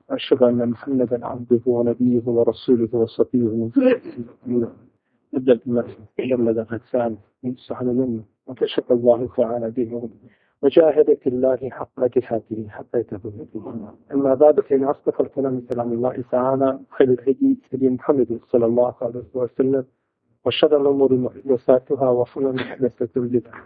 أشهد أن محمدا عبده ونبيه ورسوله وصفيه من خلقه نبدأ بما جمد غسان من سحن منه وكشف الله تعالى به وجاهد في الله حق جهاده حتى يتبه أما بعد فإن أصدق الكلام كلام الله تعالى خير الهدي هدي محمد صلى الله عليه وسلم وشر الأمور محدثاتها وكل محدثة بدعة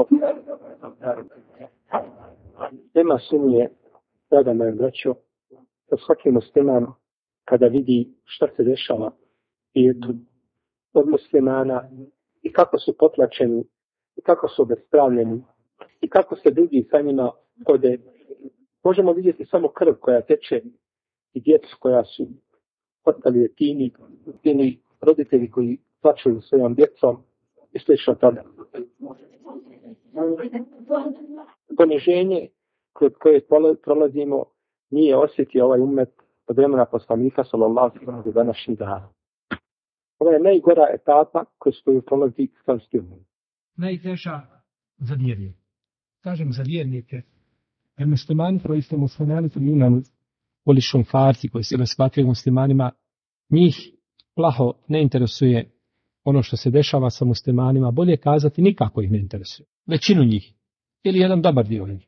Tema sumnje, draga moja braćo, da svaki musliman kada vidi šta se dešava svijetu od muslimana i kako su potlačeni i kako su obespravljeni i kako se drugi sa njima hode, možemo vidjeti samo krv koja teče i djecu koja su postali jetini ili roditelji koji plaću svojom djecom i slično tada. Poniženje kroz koje prolazimo nije osjetio ovaj umet od vremena poslanika sallallahu alejhi ve sellem do današnjih dana. Ovo je najgora etapa kroz koju prolazi islamski umet. Najteža za vjernike. Kažem za vjernike, jer muslimani koji su muslimani su imali voli šumfarci koji se razsmatraju muslimanima, njih plaho ne interesuje ono što se dešava sa muslimanima, bolje kazati nikako ih ne interesuje. Većinu njih, ili jedan dobar dio njih.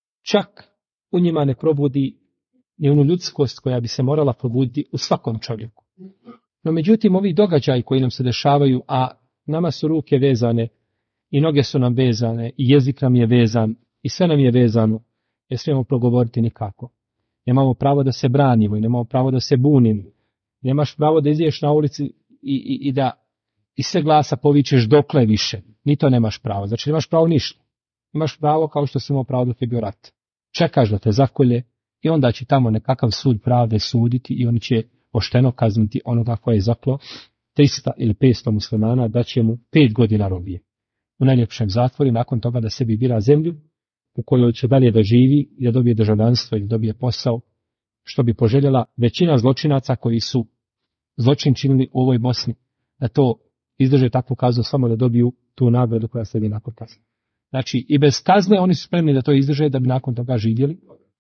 Čak u njima ne probudi ni onu ljudskost koja bi se morala probuditi u svakom čovjeku. No međutim, ovi događaji koji nam se dešavaju, a nama su ruke vezane i noge su nam vezane i jezik nam je vezan i sve nam je vezano, ne smijemo progovoriti nikako. Nemamo pravo da se branimo i nemamo pravo da se bunimo. Nemaš pravo da iziješ na ulici i da iz sve glasa povičeš dokle više. Ni to nemaš pravo. Znači nemaš pravo ništa. Imaš pravo kao što si imao pravo dok je bio rat. Čekaš da te zakolje i onda će tamo nekakav sud pravde suditi i oni će pošteno kazniti onoga koje je zaklo 300 ili 500 muslimana, da će mu 5 godina robije u najljepšem zatvoru, nakon toga da sebi bira zemlju u kojoj će dalje da živi i da dobije državljanstvo ili dobije posao, što bi poželjela većina zločinaca koji su zločin činili u ovoj Bosni, da to izdrže takvu kaznu samo da dobiju tu nagradu koja sledi nakon kazne. Znači i bez kazne oni su spremni da to izdrže da bi nakon toga živjeli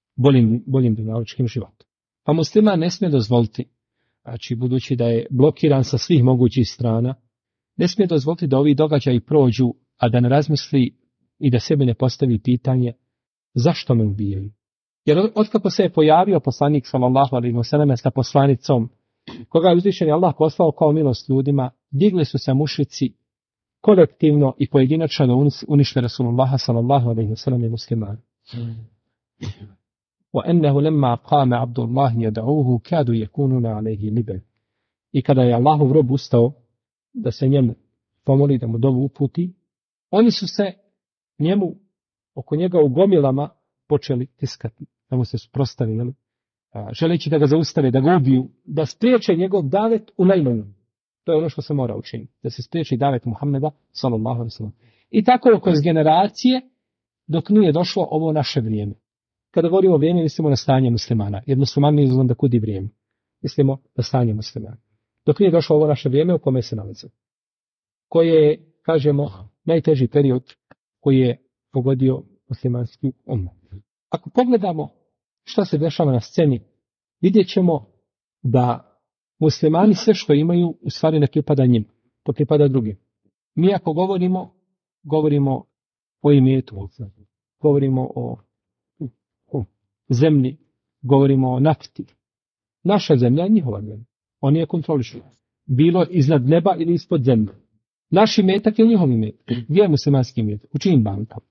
boljim dunjalučkim životom. Pa musliman ne smije dozvoliti, znači budući da je blokiran sa svih mogućih strana, ne smije dozvoliti da ovi događaji prođu, a da ne razmisli i da sebi ne postavi pitanje zašto me ubijaju. Jer otkako se je pojavio poslanik sallallahu alejhi ve sellem sa poslanicom koga je uzvišeni Allah poslao kao milost ljudima, digli su se mušrici kolektivno i pojedinačno da unište Rasulullaha sallallahu alejhi ve sellem i muslimane. وَأَنَّهُ لَمَّا قَامَ عَبْدُ اللَّهِ يَدْعُوهُ كَادُوا يَكُونُونَ عَلَيْهِ لِبَدًا. I kada je Allahov rob ustao da se njemu pomoli, da mu dovu uputi, oni su se njemu oko njega u gomilama počeli tiskati, da mu se suprotstavili, želeći da ga zaustave, da ga ubiju, da spriječe njegov davet u najmanju. To je ono što se mora učiniti, da se spriječi davet Muhammeda sallallahu alejhi ve sellem. I tako kroz generacije dok nije došlo ovo naše vrijeme. Kada govorimo o vrijeme, mislimo na stanje muslimana, jer musliman nije izgleda kudi vrijeme. Mislimo na stanje muslimana. Dok nije došlo ovo naše vrijeme u kome se nalazi. Koje je, kažemo, najteži period koji je pogodio muslimanski ummet. Ako pogledamo šta se dešava na sceni, vidjet ćemo da muslimani sve što imaju u stvari ne pripada njim, to pripada drugim. Mi ako govorimo o imetu, govorimo o zemlji, govorimo o nafti. Naša zemlja je njihova zemlja. Oni je kontrolišu. Bilo iznad neba ili ispod zemlje. Naš imetak je njihov imetak. Gdje je muslimanski imetak? U čijim bankama?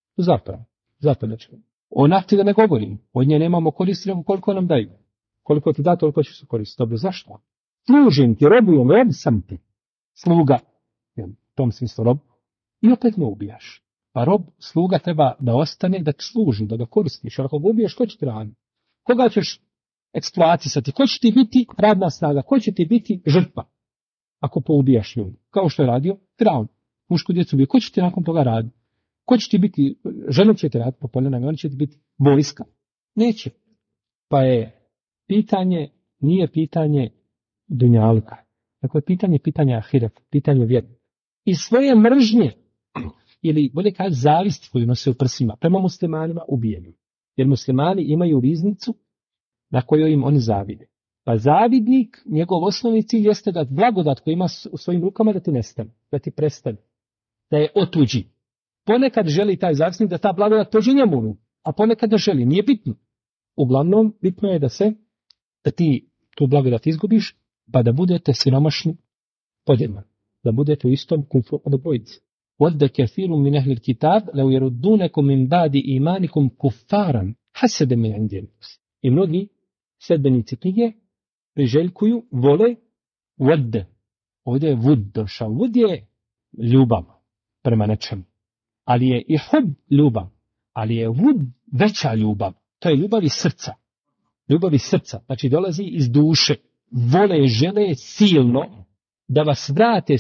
Zato da ćemo. O nafti da ne govorim. Od nje nemamo koristi koliko nam daju. Koliko ti da, toliko će se koristiti. Dobro, zašto? Služim ti, robujem, rob sam ti. Sluga. U tom smislu rob. I opet me ubijaš. Pa rob, sluga treba da ostane, da ti služi, da ga koristiš. Jer ako ga ubiješ, ko će ti raditi? Koga ćeš eksploatisati? Ko će ti biti radna snaga? Ko će ti biti žrtva? Ako poubijaš ljudi. Kao što je radio Firaun. Mušku djecu ubije. Ko će ti nakon toga raditi? Ko će ti biti? Žene će ti raditi po poljanama. Oni će ti biti vojska. Neće. Pa je pitanje, nije pitanje dunjalka. Dakle, pitanje ahireta, pitanje vjere. I svoje mržnje, ili bolje kaži zavisti koju nose u prsima, prema muslimanima ubijeni. Jer muslimani imaju riznicu na kojoj im oni zavide. Pa zavidnik, njegov osnovni cilj jeste da blagodat koji ima u svojim rukama da ti nestane, da ti prestane, da je otuđi. Ponekad želi taj zavisnik da ta blagodat tođe njemu, a ponekad ne želi, nije bitno. Uglavnom, bitno je da ti tu blagodat izgubiš, pa da budete siromašni podjednako, da budete u istom kumfu od obojice. وَدَّ كَثِيرٌ مِنْ أَهْلِ الْكِتَابِ لَوْ يَرُدُّونَكُمْ مِنْ بَعْدِ إِيمَانِكُمْ كُفَّارًا حَسَدًا مِنْ عِنْدِ أَنفُسِهِمْ. I mnogi sledbenici knjige priželjkuju, vole vod. Ovdje je vud došao. Vud je ljubav prema nečemu. Ali je i hub ljubav. Ali je vud veća ljubav. To je ljubav iz srca. Ljubav iz srca. Znači dolazi iz duše. Vole, žele silno da vas vrate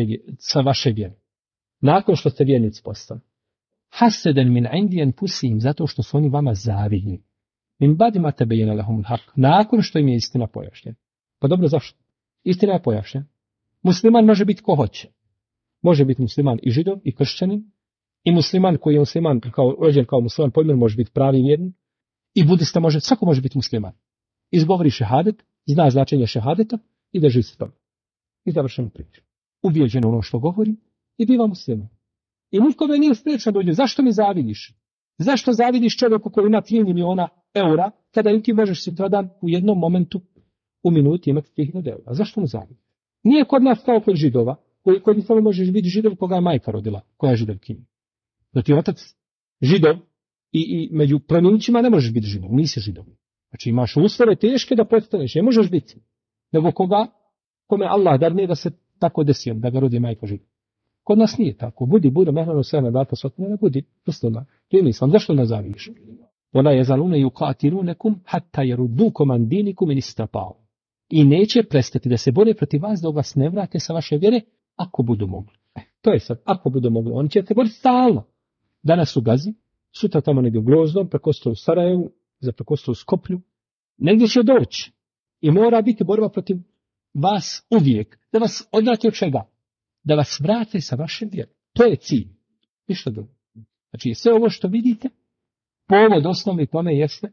sa vaše vjere. Nakon što ste vjernici postali. Haseden min indijan pusim, zato što su oni vama zavidni. Min badima tebejena lahumul hak. Nakon što im je istina pojašnjena. Pa dobro, zašto? Istina je pojašnjena. Musliman može biti ko hoće. Može biti musliman i židov i kršćanin. I musliman koji je musliman, rođen kao musliman, pojmen može biti pravi vjernik. I budista može, svako može biti musliman. Izgovori šehadet, zna značenje šehadeta i drži se toga. I završeno priču. Ubijeđeno ono što govori i biva musliman. I nikome nije spriječeno dođe. Zašto mi zavidiš? Zašto zavidiš čovjeku koji ima 3 miliona eura, kada i ti možeš sutradan u jednom momentu, u minuti imati 3000 eura? Zašto mu zavidiš? Nije kod nas kao kod židova, koji samo možeš biti židov koga je majka rodila, koja je židovkinja. Da ti je otac židov i među plemenićima ne možeš biti židov, nisi židov. Znači imaš uslove teške da postaneš, ne možeš biti. Nego kome Allah darne da se tako desi, da ga rodi majka židov. Kod nas nije tako. Budi mehrano sve na data sotne, budi muslima. To je islam. Zašto nas zavidiš? Ona je zalune yuqatilunakum hatta yaruddukum an dinikum in istata'u. I neće prestati da se bore protiv vas dok vas ne vrate sa vaše vjere ako budu mogli. To je sad, ako budu mogli. Oni će se boriti stalno. Danas u Gazi, sutra tamo negdje u Grozdom, prekostru u Sarajevu, za prekostru u Skoplju. Negdje će doći. I mora biti borba protiv vas uvijek. Da vas odvrate od čega? Da vas vrate sa vašem vjerom. To je cilj. Ništa drugo. Znači, sve ovo što vidite, povod osnovni tome jeste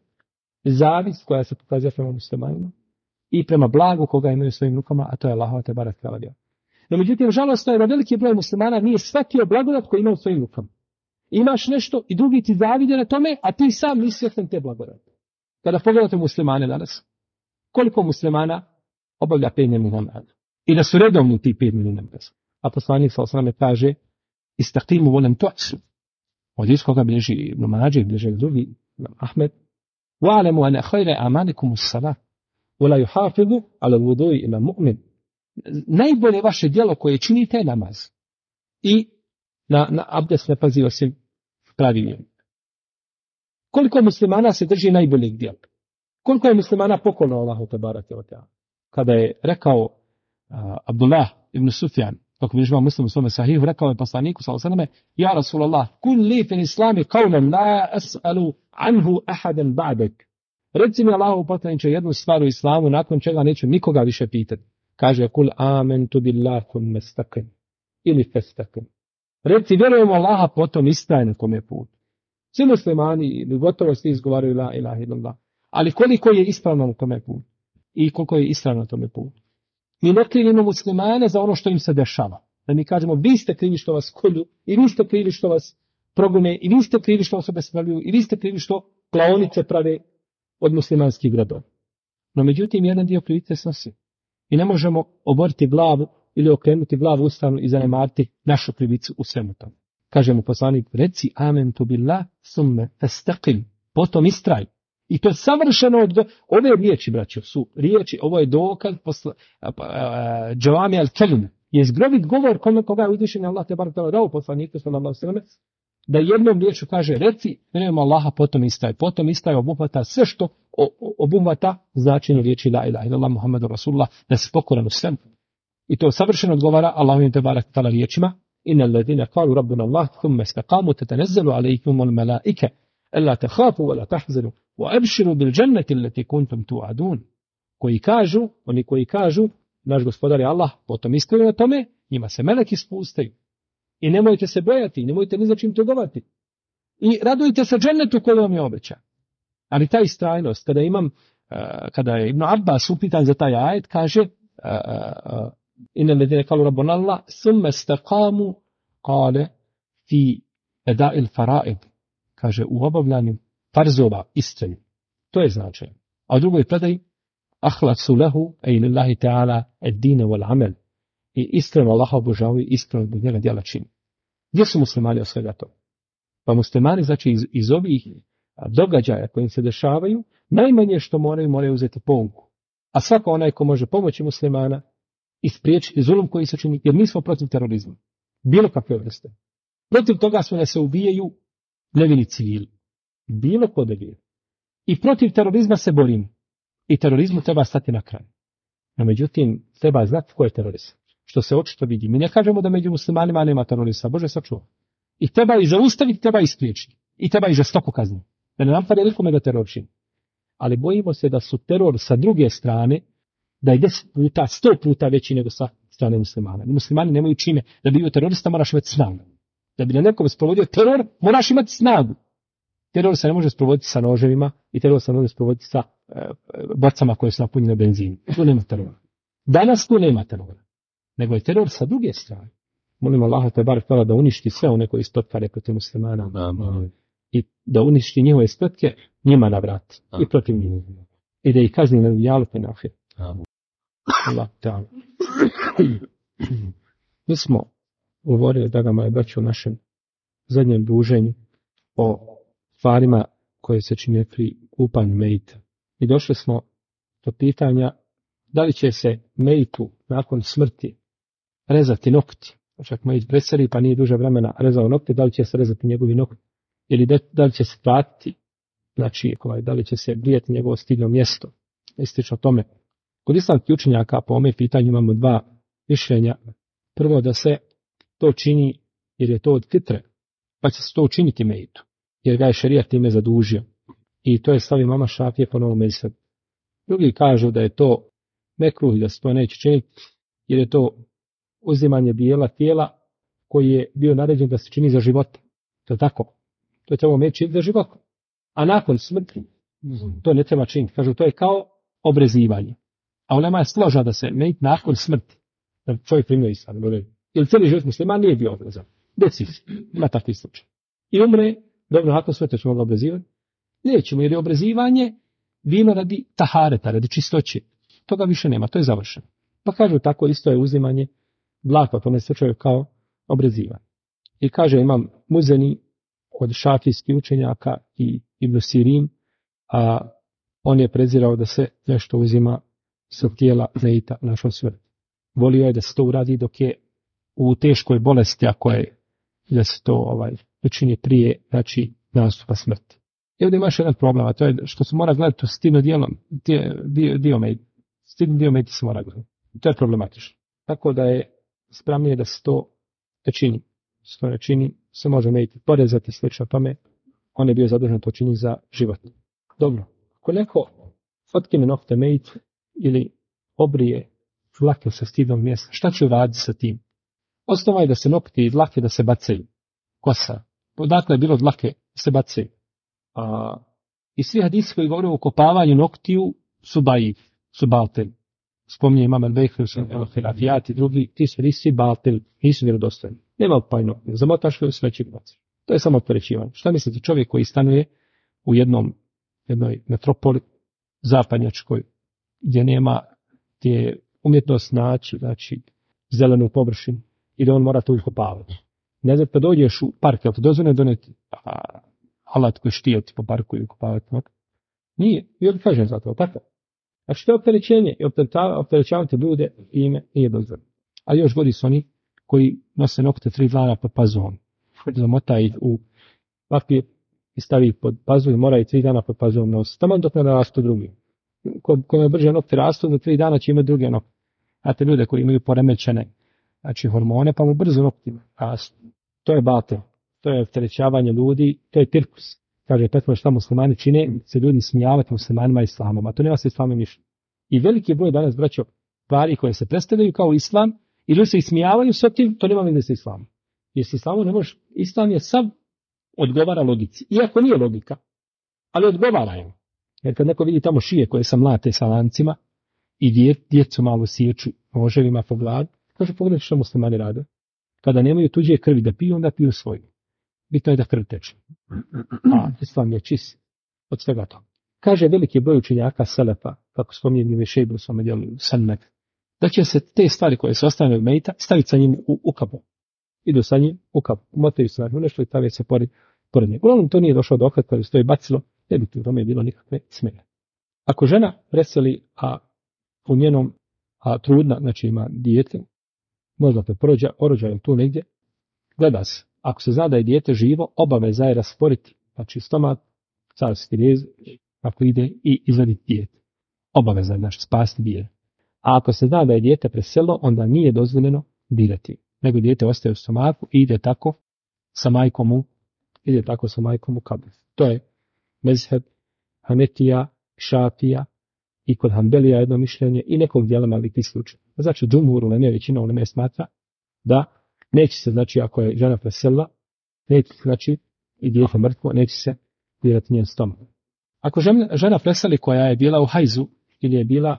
zavist koja se pokazuje prema muslimanima i prema blagu koga imaju svojim rukama, a to je Allahova te barek tala vjera. No, međutim, žalostno je da veliki broj muslimana nije shvatio blagodat koji ima u svojim rukama. Imaš nešto i drugi ti zavide na tome, a ti sam nisi svjestan te blagodati. Kada pogledate muslimane danas, koliko muslimana obavlja 5 dnevnih namaza i da su redovni ti 5 dnevnih namaza. A poslanik sallallahu alejhi ve sellem kaže istaqimu wa lam tu'su. Od iskoga bilježi Ibn Mađe, bilježi drugi Ahmed. Wa'lamu anna khayra a'malikum as-salah wa la yuhafizu 'ala al-wudu'i illa mu'min. Najbolje vaše djelo koje činite je namaz. I na abdest ne pazi osim pravi vjernik. Koliko muslimana se drži najboljeg djela? Koliko je muslimana pokorno Allahu te bareke ve taala? Kada je rekao Abdullah ibn Sufjan, kako bi živao Muslim u svome sahihu, rekao je poslaniku sallallahu alejhi ve selleme: "Ja Rasulallah, kun li fil islami qawlan la as'alu anhu ahadan ba'dak." Reci mi Allahu poslaniče jednu stvar u islamu nakon čega neću nikoga više pitati. Kaže: "Kul amantu billahi thumma istaqim." Ili fastaqim. Reci vjerujemo Allaha, potom istraj na tome putu. Svi muslimani gotovo svi izgovaraju la ilaha illallah. Ali koliko je ispravno na tome putu? I koliko je ispravno na tome putu? Mi ne krivimo muslimane za ono što im se dešava. Da mi kažemo, vi ste krivi što vas kolju, i vi ste krivi što vas progone, i vi ste krivi što vas obespravljuju, i vi ste krivi što klaonice prave od muslimanskih gradova. No međutim, jedan dio krivice snosi. I ne možemo oboriti glavu ili okrenuti glavu u stranu i zanemariti našu krivicu u svemu tome. Kaže mu poslanik, reci amentu billah summe fastaqim, potom istraj. I to je savršeno od ove riječi, braćo, su riječi, ovo je dokaz džavami al-kelim, je zgrovit govor koga je uzvišen Allah te barek dao poslaniku sallallahu alejhi ve sellem, da jednom riječu kaže, reci, vjerujemo Allaha, potom istraj. Potom istraj obuhvata sve što obuhvata značenje riječi la ilaha illallah Muhammedu Rasulullah, da se pokoran u svemu. I to savršeno odgovara Allahu te barek dao riječima, innal ladina qalu rabbuna Allah thumma istaqamu tatanazzalu alaykumul malaika alla takhafu wa la tahzanu wa abshiru bil jannati allati kuntum tu'adun. Oni koji kažu naš gospodar je Allah, potom istraju na tome, njima se meleki spustaju. I nemojte se bojati, nemojte ni za čim tugovati. I radujte se džennetu koji vam je obećan. Ali ta istrajnost, kada imam kada je Ibn Abbas upitan za taj ajet, kaže inna ladine kalu rabbuna Allah thumma istaqamu qala fi ada'il fara'id, kaže u obavljanju farzova istrajni. To je značaj. A u drugoj predaji akhlasu lahu ay lillahi ta'ala ad-din wal amal, i iskreno Allaha obožavaju, iskreno zbog njega djela čini. Gdje su muslimani od svega toga? Pa muslimani, znači, iz ovih događaja koji se dešavaju, najmanje što moraju uzeti pouku. A svako onaj ko može pomoći muslimana i spriječiti zulum koji se čini, jer mi smo protiv terorizma. Bilo kakve vrste. Protiv toga smo da se ubijaju nevini civili. Bilo ko da bije. I protiv terorizma se borimo. I terorizmu treba stati na kraj. No međutim, treba znati ko je terorist. Što se očito vidi. Mi ne kažemo da među muslimanima nema terorista. Bože sačuva. I treba i zaustaviti, treba i spriječiti. I treba i žestoko kazniti. Da ne napadne nikome da teror čini. Ali bojimo se da su teror sa druge strane, da je 10 puta, 100 puta veći nego sa strane muslimana. Muslimani nemaju čime. Da bi bio terorista moraš imati snagu. Da bi na nekom sprovodio teror, moraš imati snagu. Teror se ne može sprovoditi sa noževima i teror se ne može sprovoditi sa bocama koje su napunjene benzinom. Tu nema terora. Danas tu nema terora. Nego je teror sa druge strane. Molim Allaha te barek da uništi sve one koji spletkare protiv muslimana. I da uništi njihove spletke njima na vrat. I protiv njih. I da ih kazni na dunjaluku i na ahiretu. Allah ta'ala. Mi smo govorili, da ga moje braće, u našem zadnjem druženju o stvarima koje se čine pri kupanju mejita. I došli smo do pitanja da li će se mejitu nakon smrti rezati nokti. Čak mejit preseli pa nije duže vremena rezao nokti, da li će se rezati njegovi nokti ili da li će se platiti, znači da li će se brijati njegovo stidno mjesto. Istično tome. Kod islamskih učenjaka po ome pitanju imamo dva mišljenja. Prvo da se to čini jer je to od fitre, pa će se to učiniti mejitu, jer ga je šerijat time zadužio. I to je stav imama Šafije po novom mezhebu. Drugi kažu da je to mekruh i da se to neće činiti, jer je to uzimanje bijela tijela koji je bio naređen da se čini za života. To je tako. To je trebalo meći za života. A nakon smrti to ne treba činiti. Kažu to je kao obrezivanje. A ulema je složna da se mejit nakon smrti. Da čovjek primio islam. Jer cijeli život musliman nije bio obrezan. Deci ima takvi slučaj. I umre, dobro, nakon smrti ćemo ga obrezivati. Nećemo, jer je obrezivanje bilo radi tahareta, radi čistoće. Toga više nema, to je završeno. Pa kažu tako isto je uzimanje dlaka u tome slučaju kao obrezivanje. I kaže imam Muzeni od šafijskih učenjaka i Ibn Sirin, a on je prezirao da se nešto uzima sa tijela mejita našom smrti. Volio je da se to uradi dok je u teškoj bolesti, ako je da se to učini prije, znači, nastupa smrti. I ovdje imaš jedan problem, a to je što se mora gledati to stidno dio mejita. Stidno dio mejita se mora gledati. To je problematično. Tako da je spremnije da se to ne čini. Se to ne čini, se može mejiti porezati slično tome. On je bio zadužen to čini za život. Dobro. Ako neko fotkine nokte mejit ili obrije dlake sa stidnog mjesta, šta će uraditi sa tim? Osnova je da se nokti i dlake da se bacaju. Kosa. Dakle je bilo dlake se bacaju. I svi hadisi koji govore o kopavanju noktiju su baif, su baltel. Spominje imam al-Bejhir, i drugi, ti su hadisi baltel, nisu vjerodostojni. Nema kopaj noktiju, zamotaš koji su veći baci. To je samo opterećivanje. Šta mislite, čovjek koji stanuje u jednoj metropoli zapadnjačkoj, gdje nema, gdje je umjetnost naći, znači zelenu površinu, i da on mora to ukopavati. Ne znam, pa dođeš u park, jel te dozvoljeno doneti alat koji štijeti po parku i ukopavati? Nije, ja bih kažem za to, tako. Znači to je opterećenje i opterećavati ljude ime nije dozvoljeno. A još godi su oni koji nose nokte 3 dana pod pazuhom. Zamota ih u papir i stavi ih pod pazuh i mora ih 3 dana pod pazuhom nositi. Tamo dok ne rastu drugi. Kome brže nokte rastu, za 3 dana će imati druge nokte. Znate ljude koji imaju poremećene, znači hormone, pa mu brzo nokti rastu. To je batel. To je opterećavanje ljudi, to je tirkus. Kaže Petrov šta muslimani čine, se ljudi smijavati muslimanima i islamom, a to nema se islamom ništa. I veliki broj danas, braćo, stvari koje se predstavljaju kao islam, i ljudi se ismijavaju s tim, to nema veze sa islamom. Jer s islamom ne može, islam je sav odgovara logici. Iako nije logika, ali odgovara je. Jer kad neko vidi tamo šije koje sam mlate sa lancima i djecu malo sjeću noževima po glavi, kaže pogledaj što muslimani rade. Kada nemaju tuđe krvi da piju, onda piju svoju. Bitno je da krv teče. A islam je čist od svega toga. Kaže veliki broj učenjaka selefa, kako spominje mi Šejbul svome djelu Sanmed, da će se te stvari koje se ostane od mejta staviti sa njim u kapu. Idu sa njim u kapu. Motaju se na nešto i stavljaju se pored njega. Uglavnom to nije došlo do okrat kada se to je bacilo, ne bi tu tome bilo nikakve smjene. Ako žena preseli, a u njenom trudna, znači ima dijete, možda te orođaju tu negdje, gleda se. Ako se zna da je dijete živo, obaveza je rasporiti, znači stomak, carski rez, ako ide i izvaditi dijete. Obaveza je, znači, spasti dijete. A ako se zna da je dijete preselo, onda nije dozvoljeno dirati. Nego dijete ostaje u stomaku i ide tako sa majkom u kabur. To je mezheb Hanefija, Šafija i kod Hanbelija jedno mišljenje i nekog dijela malikijskih učenja. Znači, džumhur uleme, većina uleme smatra da neće se, znači, ako je žena preselila, neće, znači, i dijete mrtvo, neće se dirati njen stomak. Ako žena preseli koja je bila u hajzu ili je bila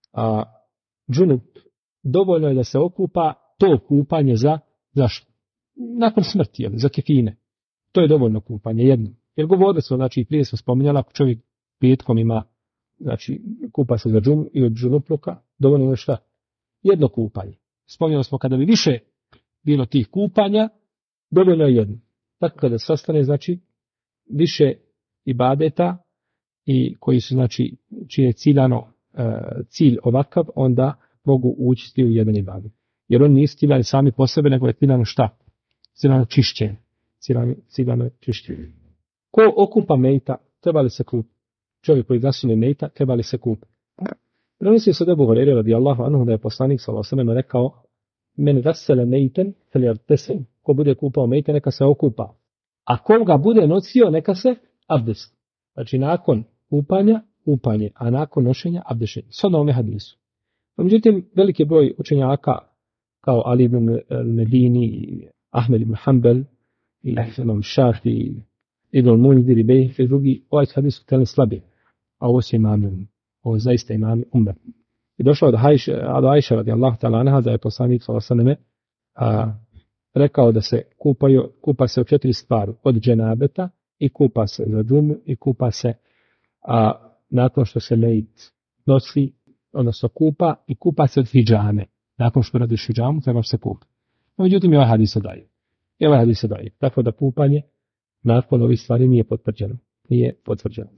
džunup, dovoljno je da se okupa to kupanje zašto? Nakon smrti, za kefine. To je dovoljno kupanje, jedno. Jer govorili smo, znači, prije smo spominjali, ako čovjek petkom ima, znači, kupa se za džum i od džunupluka, dovoljno je šta? Jedno kupanje. Spominjali smo kada bi više bilo tih kupanja, dovoljno je jedno. Tako kada se ostane, znači, više ibadeta i koji su, znači, čiji je cilj ovakav, onda mogu ući u jedan ibadet. Jer oni nisu ciljani sami po sebe, nego je ciljano šta? Ciljano čišćenje. Ciljano čišćenje. Ko okupa mejta, treba li se kupiti? Čovjek koji zasune mejta, treba li se kupiti? Prenosi se od Ebu Hurajre radijallahu anhu da je poslanik sallallahu alejhi ve sellem rekao: "Men gasala mejten falyagtasil." Ko bude kupao mejte, neka se okupa. A ko ga bude nosio, neka se abdesti. Znači nakon kupanje, a nakon nošenja abdešenje. Sad na ovome hadisu. Međutim, veliki broj učenjaka kao Ali ibn Medini, Ahmed ibn Hanbel, i Imam Šafi, Ibn Munzir i Bejh i drugi, ovaj hadis su htjeli slabi. A ovo su imami, ovo je zaista imami umbe. I došlo do Ajše radijallahu ta'ala anha da je poslanik sallallahu alejhi ve sellem rekao da se kupa se u 4 stvari, od dženabeta i kupa se za džumu i kupa se nakon što se mejit nosi, odnosno kupa se od hidžame. Nakon što radiš hidžamu, treba se kupati. No, međutim, ovaj hadis se daje. Tako da kupanje nakon ovih stvari nije potvrđeno.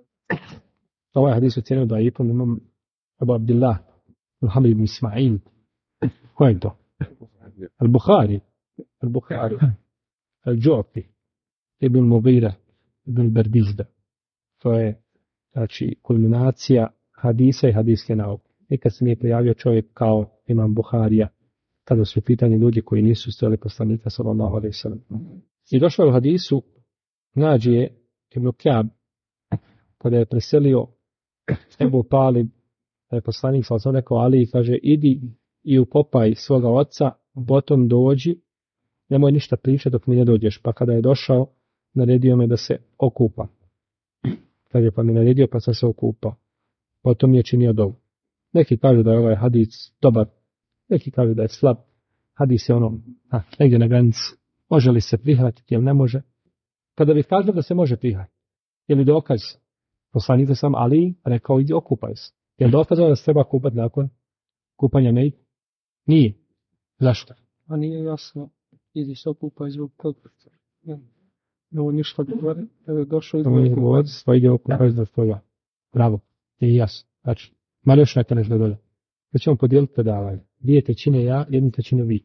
Ovaj hadis ocjenio da je imam Abu Abdillah, Muhammed ibn Ismail. Ko je to? Al-Bukhari, Al-Ju'fi, Ibn Mughira, Ibn Berdizda. To je, znači, kulminacija hadisa i hadiske nauke. Nikad se nije pojavio čovjek kao imam Buharija, kada su pitanje ljudi koji nisu stojali poslanika sallallahu alejhi ve sellem. I došlo u hadisu Nađije ibn Ka'b, kada je preselio Ebu Talib, da je poslanik sallallahu alejhi ve sellem rekao Ali, kaže, idi i ukopaj svoga oca, potom dođi, nemoj ništa pričati dok mi ne dođeš. Pa kada je došao, naredio me da se okupa. Kaže, pa mi naredio, pa sam se okupao. Potom je činio dovu. Neki kažu da je ovaj hadis dobar, neki kažu da je slab. Hadis je negdje na granici. Može li se prihvatiti ili ne može? Kada bi kažu da se može prihvatiti, je li dokaz? Poslanik sam Ali rekao, idi okupaj se. Je li dokaz da se treba kupati nakon kupanja mejt? Nije. Zašto? A nije jasno, idi se okupaj zbog toga. Ovo ništa govore, da je došao iz govori, pa ide okupaj zbog toga. Bravo, nije jasno. Znači, malo još neka nešto dolje. Da ćemo podijeliti predavanje. 2/3 ja, 1/3 vi.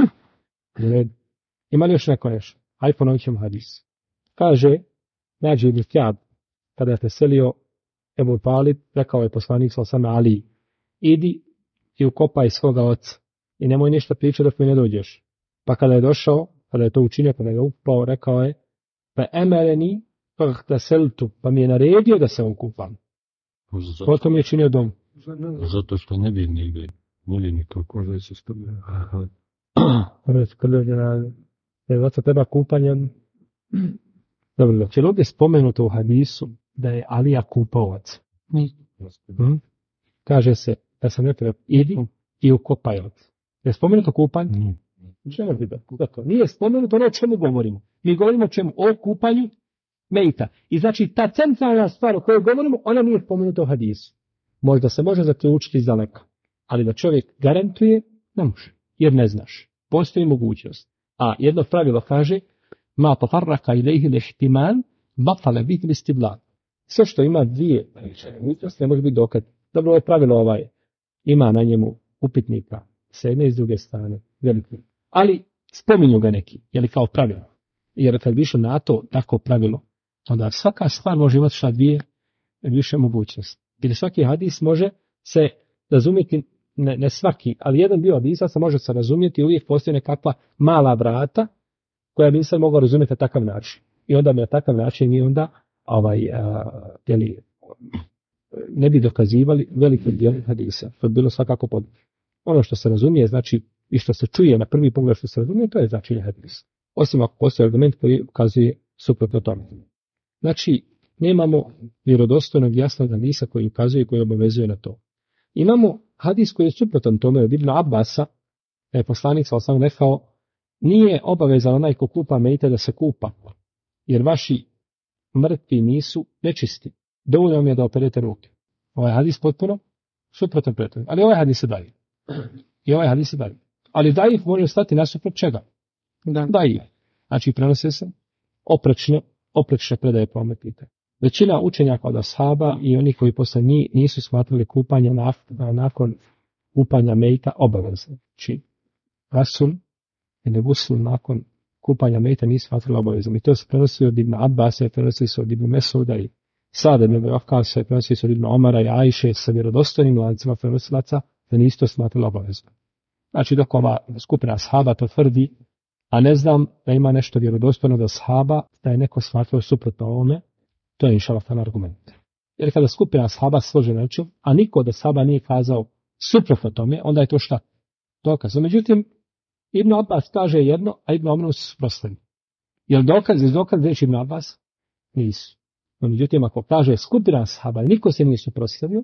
I malo još neko nešto. Ajde ponovit ćemo hadis. Kaže, Nađi ibn Ka'b, kada je preselio Ebu Talib, rekao je poslanik sallallahu alejhi ve sellem Ali, idi i ukopaj svoga oca i nemoj ništa pričati dok mi ne dođeš. Pa kada je došao, kada je to učinio, kada je ukupao, rekao je, pa emereni fagtaseltu, pa mi je naredio da se okupam. Potom je činio dom. Zato što ne bi nigdje. Nije nikako da se skrblja. Zato treba kupanje. Dobro, će li ovdje spomenuto u hadisu da je Alija kupaovac? Kaže se da sam rekao idi i ukopaj ovac. Je spomenuto kupanje? Čemu bi da? Nije spomenuto ono o čemu govorimo. Mi govorimo o čemu? O kupanju mejta. I znači ta centralna stvar o kojoj govorimo, ona nije spomenuta u hadisu. Možda se može zaključiti iz daleka. Ali da čovjek garantuje, ne može. Jer ne znaš. Postoji mogućnost. A jedno pravilo kaže ma tafarraka ilejhi lihtiman batale bihi listidlal. Sve što ima dvije mogućnosti ne može biti dokaz. Dobro, ovo pravilo ima na njemu upitnika s jedne i s druge strane. Veliki. Ali spominju ga neki, je li kao pravilo. Jer kad bi išlo na to tako pravilo, onda svaka stvar može imati šta dvije više mogućnosti. Ili svaki hadis može se razumjeti, ne svaki, ali jedan dio hadisa se može se razumjeti i uvijek postoji nekakva mala vrata koja bi se mogla razumjeti na takav način. I onda bi na takav način i onda ne bi dokazivali veliki dio hadisa. To je bilo svakako pod ono što se razumije, znači i što se čuje na prvi pogled što se razumije, to je značenje hadisa. Osim ako postoji argument koji ukazuje suprotno tome. Znači, nemamo vjerodostojnog jasnog hadisa koji ukazuje i koji obavezuje na to. Imamo hadis koji je suprotan tome od Ibn Abbasa, da je poslanik sam rekao, nije obavezan onaj ko kupa mejte da se kupa, jer vaši mrtvi nisu nečisti. Dovoljno vam je da operete ruke. Ovaj hadis potpuno suprotan pretom. Ali ovaj hadis se daje. I ovaj hadis se daje. Ali daif može stati nasuprot čega? Daif. Znači prenose se oprečne predaje prometite. Većina učenjaka od ashaba i oni koji posle njih nisu smatrali kupanje nakon kupanja mejta obavezno. Znači rasul ili gusul nakon kupanja mejta nisu smatrali obavezno. I to se prenosi od Ibn Abbasa, prenosi se od Ibn Mesuda i Sada ibn Vakasa, prenosi se od Ibn Omara i Ajše sa vjerodostojnim lancima prenosilaca, da nisu to smatrali obavezno. Znači dok ova skupina ashaba to tvrdi, a ne znam da ima nešto vjerodostojno da ashaba, da je neko smatrao suprotno ovome, to je inšallah taj argument. Jer kada skupina ashaba slože nečim, a niko od ashaba nije kazao suprotno tome, onda je to šta? Dokaz. Međutim, Ibn Abbas kaže jedno, a Ibn Omar su suprotstavljeni. Jer dokaz reći Ibn Abbas? Nisu. No, međutim, ako kaže skupina ashaba, niko se nije suprotstavio,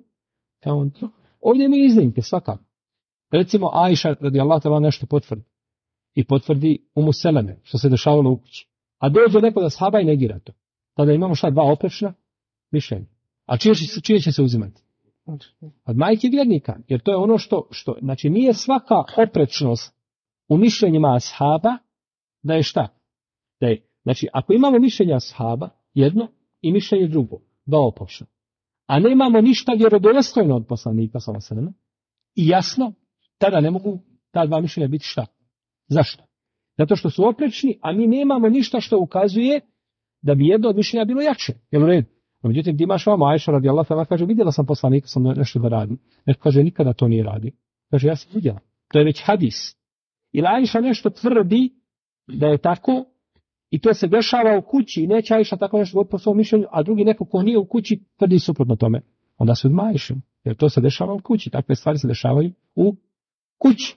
ovdje mi iznimke svakako. Recimo, Ajša radijallahu ta'ala nešto potvrdi. I potvrdi Umu Seleme, što se dešavalo u kući. A dođe neko da ashaba i negira to. Tada imamo šta, dva oprečna mišljenja. A čije će se uzimati? Od majke vjernika. Jer to je ono što znači nije svaka oprečnost u mišljenjima ashaba da je šta? Da je, znači, ako imamo mišljenja ashaba, jedno, i mišljenje drugo, dva oprečna. A ne imamo ništa vjerodostojno od poslanika sallallahu alejhi ve sellem, i jasno, tada ne mogu ta dva mišljenja biti šta? Zašto? Zato što su oprečni, a mi nemamo ništa što ukazuje da bi jedno od mišljenja bilo jače. Jel u redu? Međutim, ti imaš vamo Ajša radijallahu ta'ala, kaže, vidjela sam poslanika, sam nešto da radi. Neko kaže, nikada to nije radi. Kaže, ja sam vidjela. To je već hadis. Ili Ajša nešto tvrdi da je tako, i to se dešava u kući, i neće Ajša tako nešto govoriti po svom mišljenju, a drugi neko ko nije u kući tvrdi suprotno tome. Onda se odmaješim. Jer to se dešava u kući. Takve stvari se dešavaju u kući.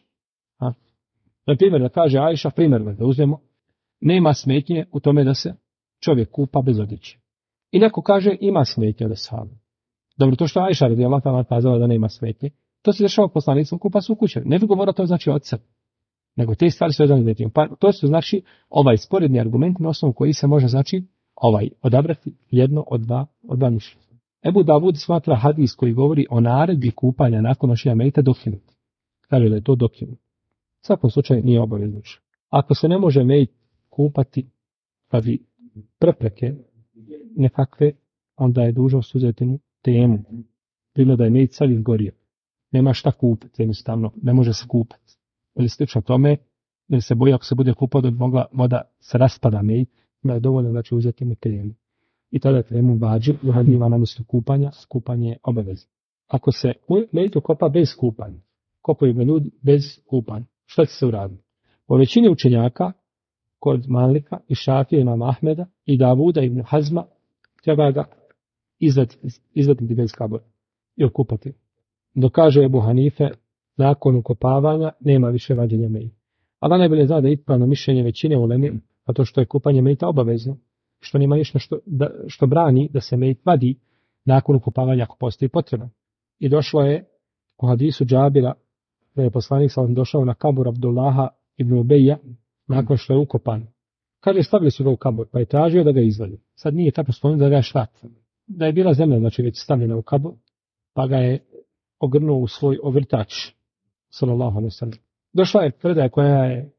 Na primjer, da kaže Ajša, primjer da uzmemo, nema smetnje u tome da se čovjek kupa bez odjeće. I neko kaže, ima smetnje da sam. Dobro, to što Ajša radijallahu ta'ala kazala da nema smetnje, to se dešava poslanicom, kupa se u kući. Ne bi govorila to znači od sebe, nego te stvari su vezane s smetnjom. Pa to su znači sporedni argument na osnovu koji se može znači odabrati jedno od dva mišljenja. Ebu Davud smatra hadis koji govori o naredbi kupanja nakon nošenja mejta dokinut. Kaže da je to dokinut. U svakom slučaju nije obavezno. Ako se ne može mejt kupati radi prepreke nekakve, onda je dužnost uzeti mu temu. Bilo da je mejt sad izgorio. Nema šta kupati, jednostavno. Ne može se kupati. Ili slično tome, jer se boji ako se bude kupao da bi mogla voda se raspada mejt, ima je dovoljno da će uzeti mu temu. I tada temu vađi, uhanjiva na mjesto kupanja, kupanje je obavezno. Ako se mejt kopa bez kupanja, kopaju ga ljudi bez kupanja, šta će se uraditi? Po većini učenjaka, kod Malika i Šafije, imama Ahmeda i Davuda ibn Hazma, treba ga izvaditi bez kabora i okupati. Dokaže Ebu Hanife, nakon ukopavanja nema više vađenja mejta. Ali najbolje zna da je ispravno mišljenje većine uleme, zato što je kupanje mejta obavezno. što nema ništa što brani da se mejit vadi nakon ukopavanja ako postoji potreba. I došlo je u hadisu Džabira da je poslanik sallallahu došao na kabur Abdullaha ibn Ubeja nakon što je ukopan. Kaže, stavili su ga u kabur, pa je tražio da ga izvadi. Sad nije tako spomenuo da ga je švat. Da je bila zemlja, znači već stavljena u kabur, pa ga je ogrnuo u svoj ovrtač, sallallahu alejhi ve sellem. Došla je predaja koja je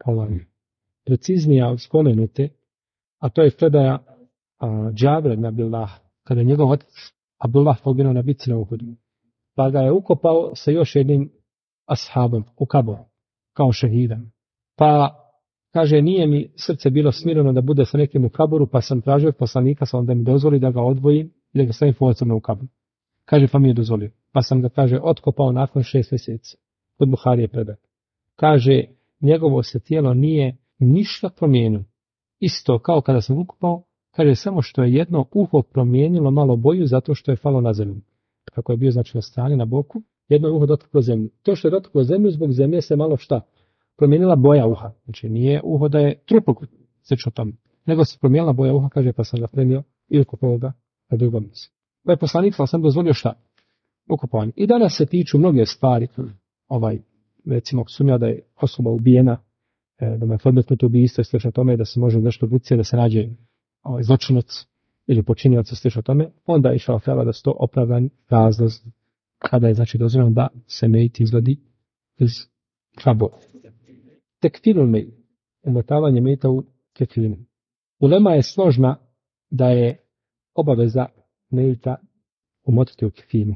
preciznija od spomenute, a to je predaja Džabira ibn Abdullah, kada je njegov otac Abdullah poginuo na bitci na Uhudu. Pa ga je ukopao sa još jednim ashabom u kabur, kao šehida. Pa kaže, nije mi srce bilo smireno da bude sa nekim u kaburu, pa sam tražio od poslanika da mi dozvoli da ga odvojim i da ga stavim povodcom u kabur. Kaže, pa mi je dozvolio. Pa sam ga, kaže, otkopao nakon 6 mjeseci. Od Buharije predat. Kaže, njegovo se tijelo nije ništa promijenilo. Isto kao kada sam ukopao, kaže, samo što je jedno uho promijenilo malo boju zato što je falo na zemlju. Kako je bio, znači, na strani, na boku, jedno uho dotaklo zemlju. To što je dotaklo zemlju, zbog zemlje se malo šta? Promijenila boja uha. Znači, nije uho da je truplog, slično tome. Nego se promijenila boja uha, kaže, pa sam ga premio i ukopao ga na drugom mjestu. Pa je poslanik sam dozvolio šta? Ukopovanje. I danas se tiču mnoge stvari. Recimo, sumnja da je osoba ubijena, da mu je podmetnuto ubistvo i slično tome, da se može nešto odlučiti, da se nađe zločinac ili počinioc i slično tome, onda je išao fela da su to opravdani razlog kada je, znači, dozvoljeno da se mejit izvadi iz kabura. Tekfirul mejit, umotavanje mejita u kefinu. Ulema je složna da je obaveza mejita umotati u kefinu.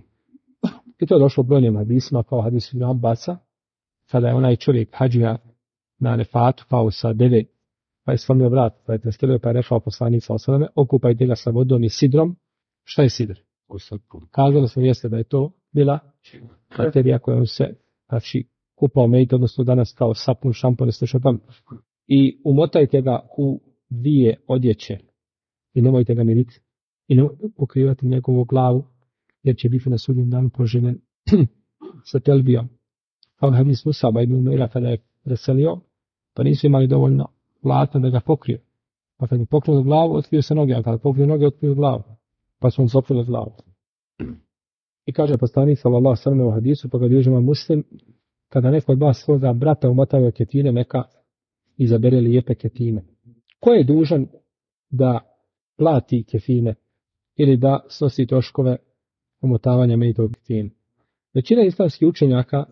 I to je došlo u brojnim hadisima, kao hadis Ibn Abbasa, kada je onaj čovjek hadžija na Arefatu pao sa deve, pa je slomio vrat, pa je prestelio, pa je rekao poslanik sallallahu alejhi ve sellem, okupajte ga sa vodom i sidrom. Šta je sidr? Kazali smo jeste da je to bila materija kojom se, znači, kupao mejit, odnosno danas kao sapun, šampon i slično tamo. I umotajte ga u 2 odjeće i nemojte ga miriti i ne pokrivati njegovu glavu, jer će biti na sudnjem danu poželjen sa telbijom. Kao hadis Musaba ibn Umeira kada je preselio, pa nisu imali dovoljno platna da ga pokriju. Pa kad je pokrio glavu, otkrio se noge, a kada pokrio noge, otkrio glavu. Pa su on soprili glavu. I kaže poslanik sallallahu alejhi ve sellem u hadisu, pa ga bilježi Muslim, kada neko od vas svoga brata umotava ketine, neka izabere lijepe ketine. Ko je dužan da plati kefine ili da snosi troškove umotavanja mejita u ketine? Većina islamskih učenjaka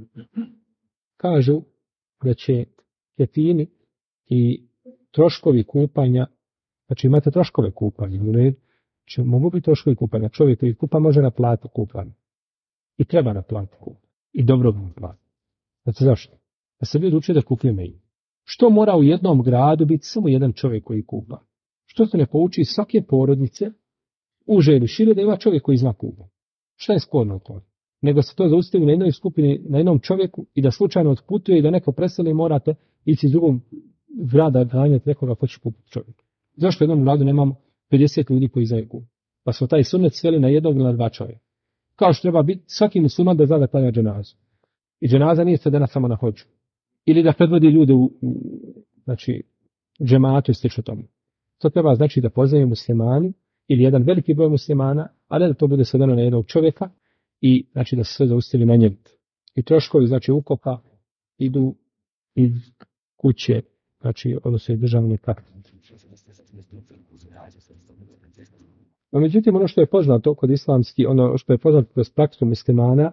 kažu da će kefini i troškovi kupanja, znači imate troškove kupanja, mogu biti troškovi kupanja, čovjek koji kupa može naplatiti kupanje i treba naplatiti kupanje i dobro ga naplatiti. Znači zašto? Da se ljudi uče da kupuje mejit. Što mora u jednom gradu biti samo jedan čovjek koji kupa? Što se ne pouči svake porodice, uže ili šire, da ima čovjek koji zna kupa? Šta je sporno to? Nego se to zaustavi na jednoj skupini, na jednom čovjeku i da slučajno otputuje i da neko preseli, morate ići iz drugog grada ganjati nekoga ko će kupiti čovjek. Zašto u jednom gradu nemamo 50 ljudi koji znaju kupu? Pa smo taj sunnet sveli na jednog ili na 2 čovjeka. Kao što treba biti svaki musliman da zna da klanja dženazu. I dženaza nije svedena samo na hođu. Ili da predvodi ljude u znači, džematu i slično tome. To treba znači da poznaju muslimani ili jedan veliki broj muslimana, a ne da to bude svedeno na jednog čovjeka i znači da se sve zaustavi na njemu. I troškovi znači ukopa idu iz kuće, znači odnosno iz državne prakse. No, međutim, ono što je poznato kod islamski, ono što je poznato kroz praksu muslimana,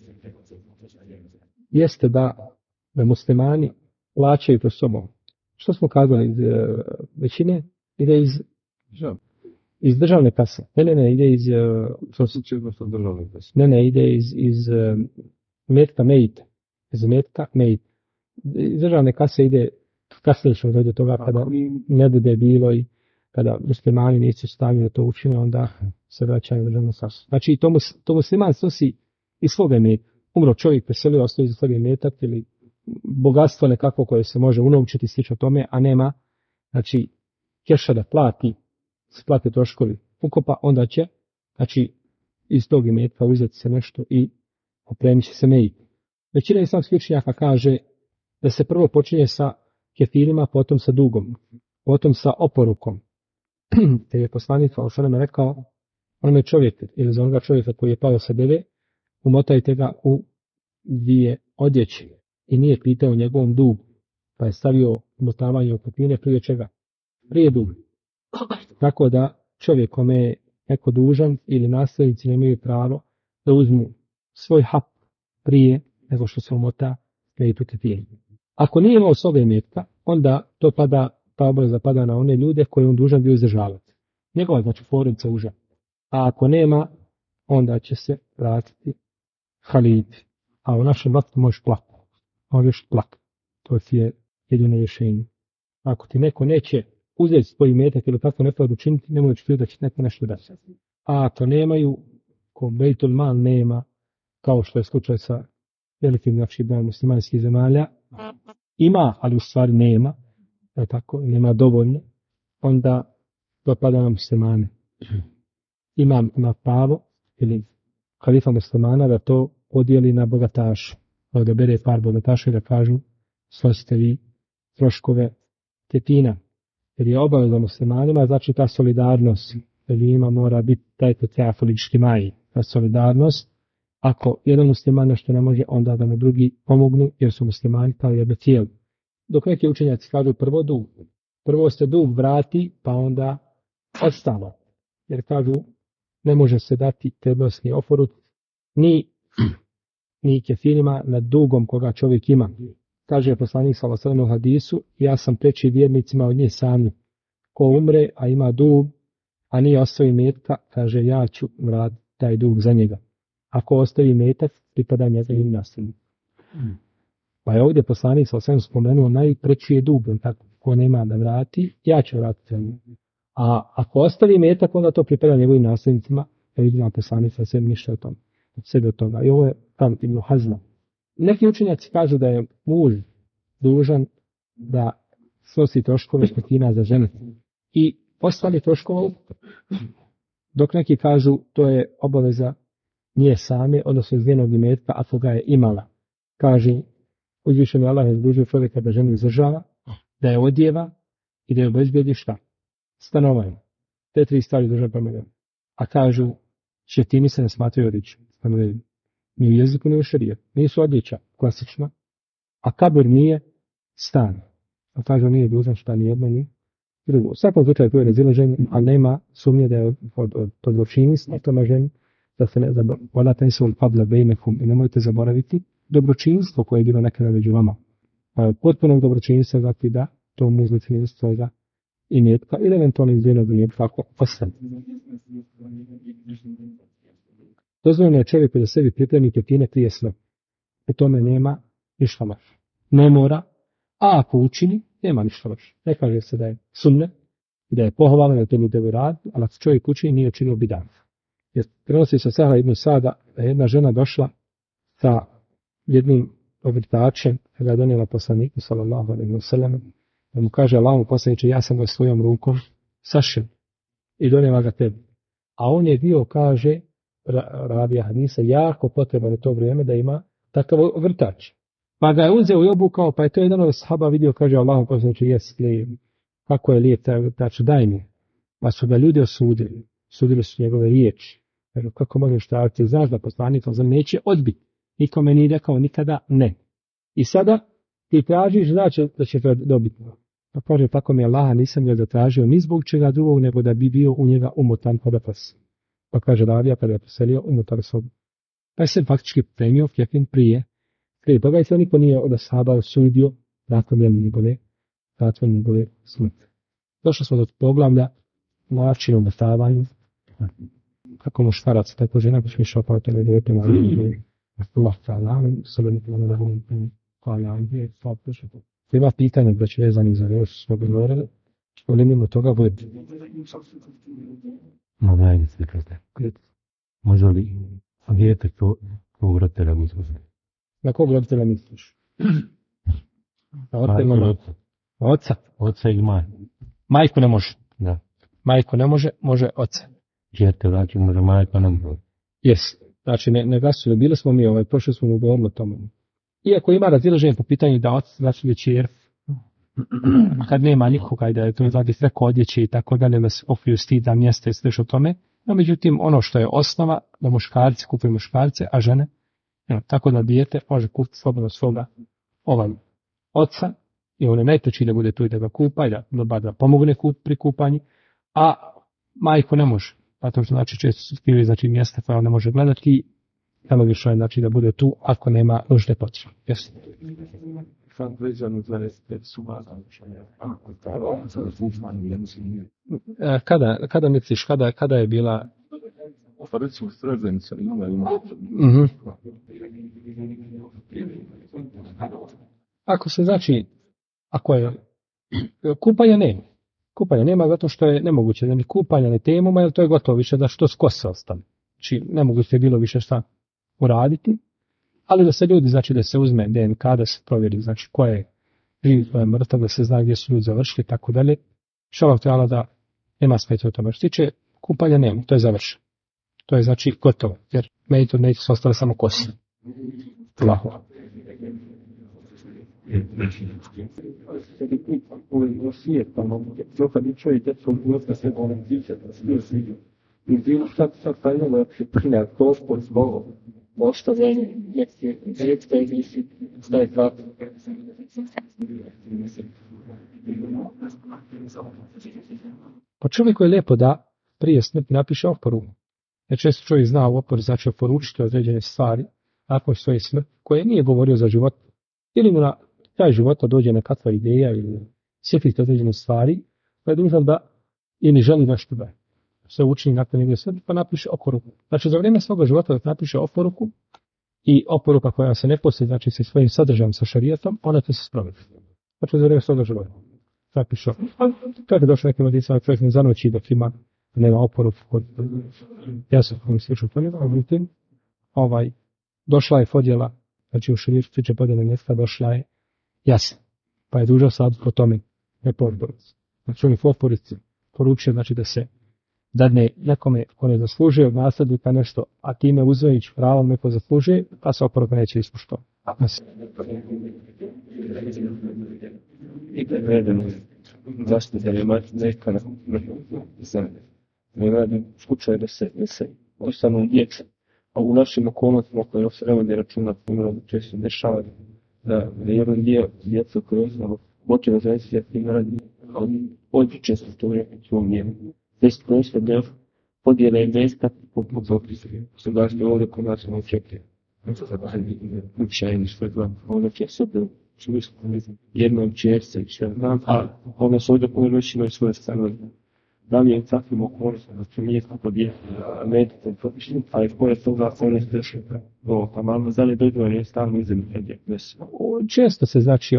jeste da muslimani plaćaju kroz sobom. Što smo kazali iz većine? Ide iz državne kase. Ne, ide iz državne kase. Ne, ide iz metka mejita. Iz metka mejita. Iz državne kase ide kasnije što dođe toga kada ne bude bilo i kada muslimani nisu stavili da to učine, onda se vraćaju u državnu kasu. Znači to musliman snosi iz svoga metka. Umro čovjek, preselio, ostaje iz svoga metak ili bogatstvo nekako koje se može unovčiti slično tome, a nema, znači, keša da plati troškovi ukopa, onda će, znači, iz tog imetka uzeti se nešto i opremit će se mejit. Većina islamskih učenjaka kaže da se prvo počinje sa kefirima, potom sa dugom, potom sa oporukom, te je poslanik sallallahu rekao onome čovjeku ili za onoga čovjeka koji je pao sa deve, umotajte ga u 2 odjeće i nije pitao njegovom dugu, pa je stavio umotavanje u putnine prije čega? Prije dugu. Tako da čovjek kome je neko dužan ili nasljednici nemaju pravo da uzmu svoj hak prije nego što se umota i putnine. Ako nije imao svoje imetka, onda to ta obaveza pada na one ljude koje on dužan bio izdržavati. Njegova znači porodica uža. A ako nema, onda će se vratiti halifi. A u našem vaktu možeš plakati. Možeš plakati. To ti je jedino rješenje. Ako ti neko neće uzeti svoj imetak ili tako nešto učiniti, ne možeš da će neko nešto dati. A ako nemaju, ko Bejtul Mal nema, kao što je slučaj sa velikim znači muslimanskih zemalja, ima, ali u stvari nema, tako, nema dovoljno, onda to pada na muslimane. Ima pravo, ili halifa muslimana, da to podijeli na bogatašu. Da bere par bogataša i da kažu, snosite vi troškove tetina. Jer je obaveza muslimanima, znači ta solidarnost, jer ima mora biti taj teafolički maj, ta solidarnost. Ako jedan musliman nešto ne može, onda da mu drugi pomognu, jer su muslimani kao jebe cijeli. Dok neki učenjaci kažu prvo dug. Prvo se dug vrati, pa onda ostalo. Jer kažu, ne može se dati tebosni oforut, ni kefirima nad dugom koga čovjek ima. Kaže poslanik sallallahu alejhi ve sellem u hadisu, ja sam preči vjernicima od nje sami. Ko umre, a ima dug, a nije ostavi metka, kaže, ja ću vratiti taj dug za njega. Ako ostavi metak, pripada njegovim nasljednicima. Pa je ovdje poslanik sallallahu alejhi ve sellem spomenuo najpreći je dug, tako, ko nema da vrati, ja ću vratiti. A ako ostavi metak, onda to pripada njegovim nasljednicima, jer vidimo poslanik sallallahu alejhi ve sellem ništa o tom, sve do toga. I ovo je tam Ibn Hazma. Neki učenjaci kažu da je muž dužan da snosi troškove petina za žene i ostali troškova, dok neki kažu to je obaveza nije same, odnosno iz njenog imetka, ako ga je imala. Kaže, uzvišeni Allah je zadužio čovjeka da ženu izdržava, da je odjeva i da je obezbijedi šta? Stanovanje. Te 3 stvari dužan pomenuti. A kažu, četini se ne smatraju odjećom. Ni u jeziku, ni u šerijetu. Nisu odjeća klasična, a kabur nije stan. A kažu, nije dužan šta ni jedno, ni drugo. U svakom slučaju to je razilaženje, a nema sumnje da je od zločinstva tome ženi, da se ne zaboravite se fadla bejnekum i nemojte zaboraviti dobročinstvo koje je bilo nekada među vama. Potpunog dobročinstva znači da to muzlici svojega imetka ili eventualno iz jednog imetka ako ostane. Dozvoljeno je čovjeku da sebi pripremi kefine prije sna. U tome nema ništa loše. Ne mora, a ako učini, nema ništa loše. Ne kaže se da je sunne i da je pohvalno da to bude rad, ali ako čovjek učini, nije učinio bidan. Jer prenosi se Sahla ibn Sada da je jedna žena došla sa jednim obrtačem, kada je donijela poslaniku, sallallahu alejhi ve sellem, da mu kaže Allahu poslaniče, ja sam ga svojom rukom sašio i donijela ga tebi. A on je bio, kaže, ravija hadisa, jako potreban u to vrijeme da ima takav vrtač. Pa ga je uzeo i obukao, pa je to jedan od sahaba vidio, kaže Allahu poslaniče, jes lijep, kako je lijep taj vrtač, daj mi. Pa su ga ljudi osudili, sudili su njegove riječi. Kažu, kako možeš tražiti, znaš da poslanik neće odbiti. Nikome nije rekao nikada ne. I sada ti tražiš, znači da će dobiti. Pa kaže, tako mi Allaha nisam ga zatražio ni zbog čega drugog, nego da bi bio u njega umotan kada pas. Pa kaže Ravija, kada je preselio, umotar sobu. Pa je se faktički premio kefin prije. Pa ga je sve niko nije od ashaba osudio, ratom je njegove smrti. Došli smo do poglavlja načinu umrtavanju. Kako muškarac, tako žena, koji išao pa to ne prema Allah ta'ala, sallallahu alejhi ve sellem. Ima pitanje da će vezani za ovo što smo govorili, što li mimo toga bude. Ma dajte se kada. Može li dijete kog roditelja misliš? Na kog roditelja misliš? Oca. Oca ili majku? Majku ne može. Da. Majku ne može, može oca. Dijete znači može majka ne može. Jes. Znači ne glasuje. Bili smo mi, prošli smo govorili o tome. Iako ima razilaženje po pitanju da otac znači je ćer, kad nema nikoga i da je to znači preko odjeće i tako dalje, da se okriju stida mjesta i sve o tome. No, međutim, ono što je osnova, da muškarci kupuju muškarce, a žene, tako da dijete može kupiti slobodno svoga oca, i on je najpreći da bude tu i da ga kupa i da pomogne pri kupanju, a majku ne može, zato što znači često su skrivili znači mjesta koja on ne može gledati i nelogično je znači da bude tu ako nema nužne potrebe. Jesi. Kada misliš, kada je bila? Pa recimo Srebrenica ima. Ako se znači, ako je kupanja nema zato što je nemoguće da ni kupanja ni temuma, jer to je gotovo više da što skose ostane. Znači nemoguće je bilo više šta uraditi, ali da se ljudi, znači da se uzme DNK, da se provjeri znači ko je živ, ko je mrtav, da se zna gdje su ljudi završili i tako dalje. Šalav trebala da nema smetje o tome. Što tiče kupanja nema, to je završeno. To je znači gotovo, jer medito su ostale samo kosti. Lahko. Pa čovjeku je lijepo da prije smrti napiše oporuku. Jer često čovjek zna u oporu, znači oporučiti određene stvari nakon svoje smrti, koje nije govorio za život, ili mu na taj života dođe nekakva ideja ili sjetiti određene stvari, pa je dužan da ili želi nešto da se učini nakon njegove smrti, pa napiše oporuku. Znači za vrijeme svoga života da napiše oporuku i oporuka koja se ne poslije, znači sa svojim sadržajem, sa šarijatom, ona će se sprovesti. Znači za vrijeme svoga života. Napiše. Kada je došao nekim odicama, čovjek ne zanoći dok ima nema oporuku. Ja sam sličio to njega, međutim, došla je podjela, znači u širišu tiče podjela mjesta, došla je jasna. Pa je dužao sad po tome ne po oporici. Znači on je po oporici poručio znači da se dadne nekome ko ne zaslužuje od nasljednika nešto, a time uzvajući pravom neko zaslužuje, pa se oporuka neće ispoštovati. Zašto da nema neka ne radim slučaj da se ostanu djeca, a u našim okolnostima koje se ne računa, često dešava da jedan dio djeca koje ostalo hoće da zaista ja tim radim, ali ovdje često to vrijeme svom njemu. Deset prosto da podijele mjesta po popisu. Što da ste ovdje kod nas očekuje. Učajni što je gledam. Ono će se da jednom čerce i što znam, a ono se ovdje koje već imaju svoje stanove. Da li je takvim okolnostima, da će nije tako djeti, medite, a je koje toga one strešne. Pa malo da li dođu, je stalno izem gdje. Često se znači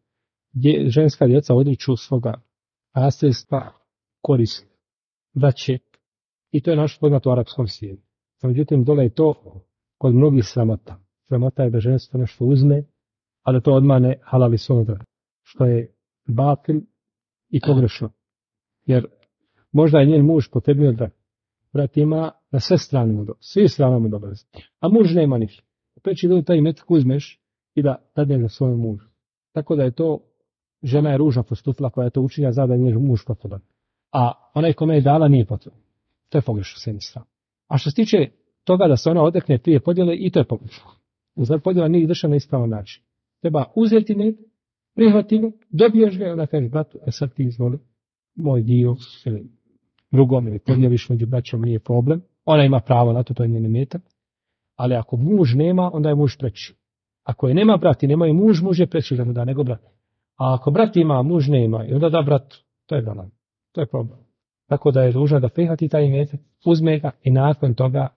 ženska djeca odriču svoga nasljedstva korist braće i to je naš poznat u arapskom svijetu. Međutim, dole je to kod mnogih sramota. Sramota je da ženstvo nešto uzme, a da to odmah ne halali sonda, što je batil i pogrešno. Jer možda je njen muž potrebio da brat ima na sve strane mu dobro, svi strane mu dobro, a muž nema ništa. Preći da taj metak uzmeš i da dadne za svoj muž. Tako da je to, žena je ružno postupila koja je to učinila, zna da je njen muž potreban. A onaj kome je dala nije potrebno. To je pogrešno s jedne strane. A što se tiče toga da se ona odrekne prije podjele, i to je pogrešno. Uzad podjela nije izvršena na ispravan način. Treba uzeti ne, prihvati ne, dobiješ ga i onda kažeš bratu, sad ti izvoli moj dio ili drugom ili podjeliš među braćom, nije problem. Ona ima pravo na to, to je njen imetak. Ali ako muž nema, onda je muž preći. Ako je nema brat i nema i muž je preći da mu da nego brat. A ako brat ima, muž nema i onda da brat, to je galan. To je problem. Tako da je dužna da prihvati taj imetak, uzme ga i nakon toga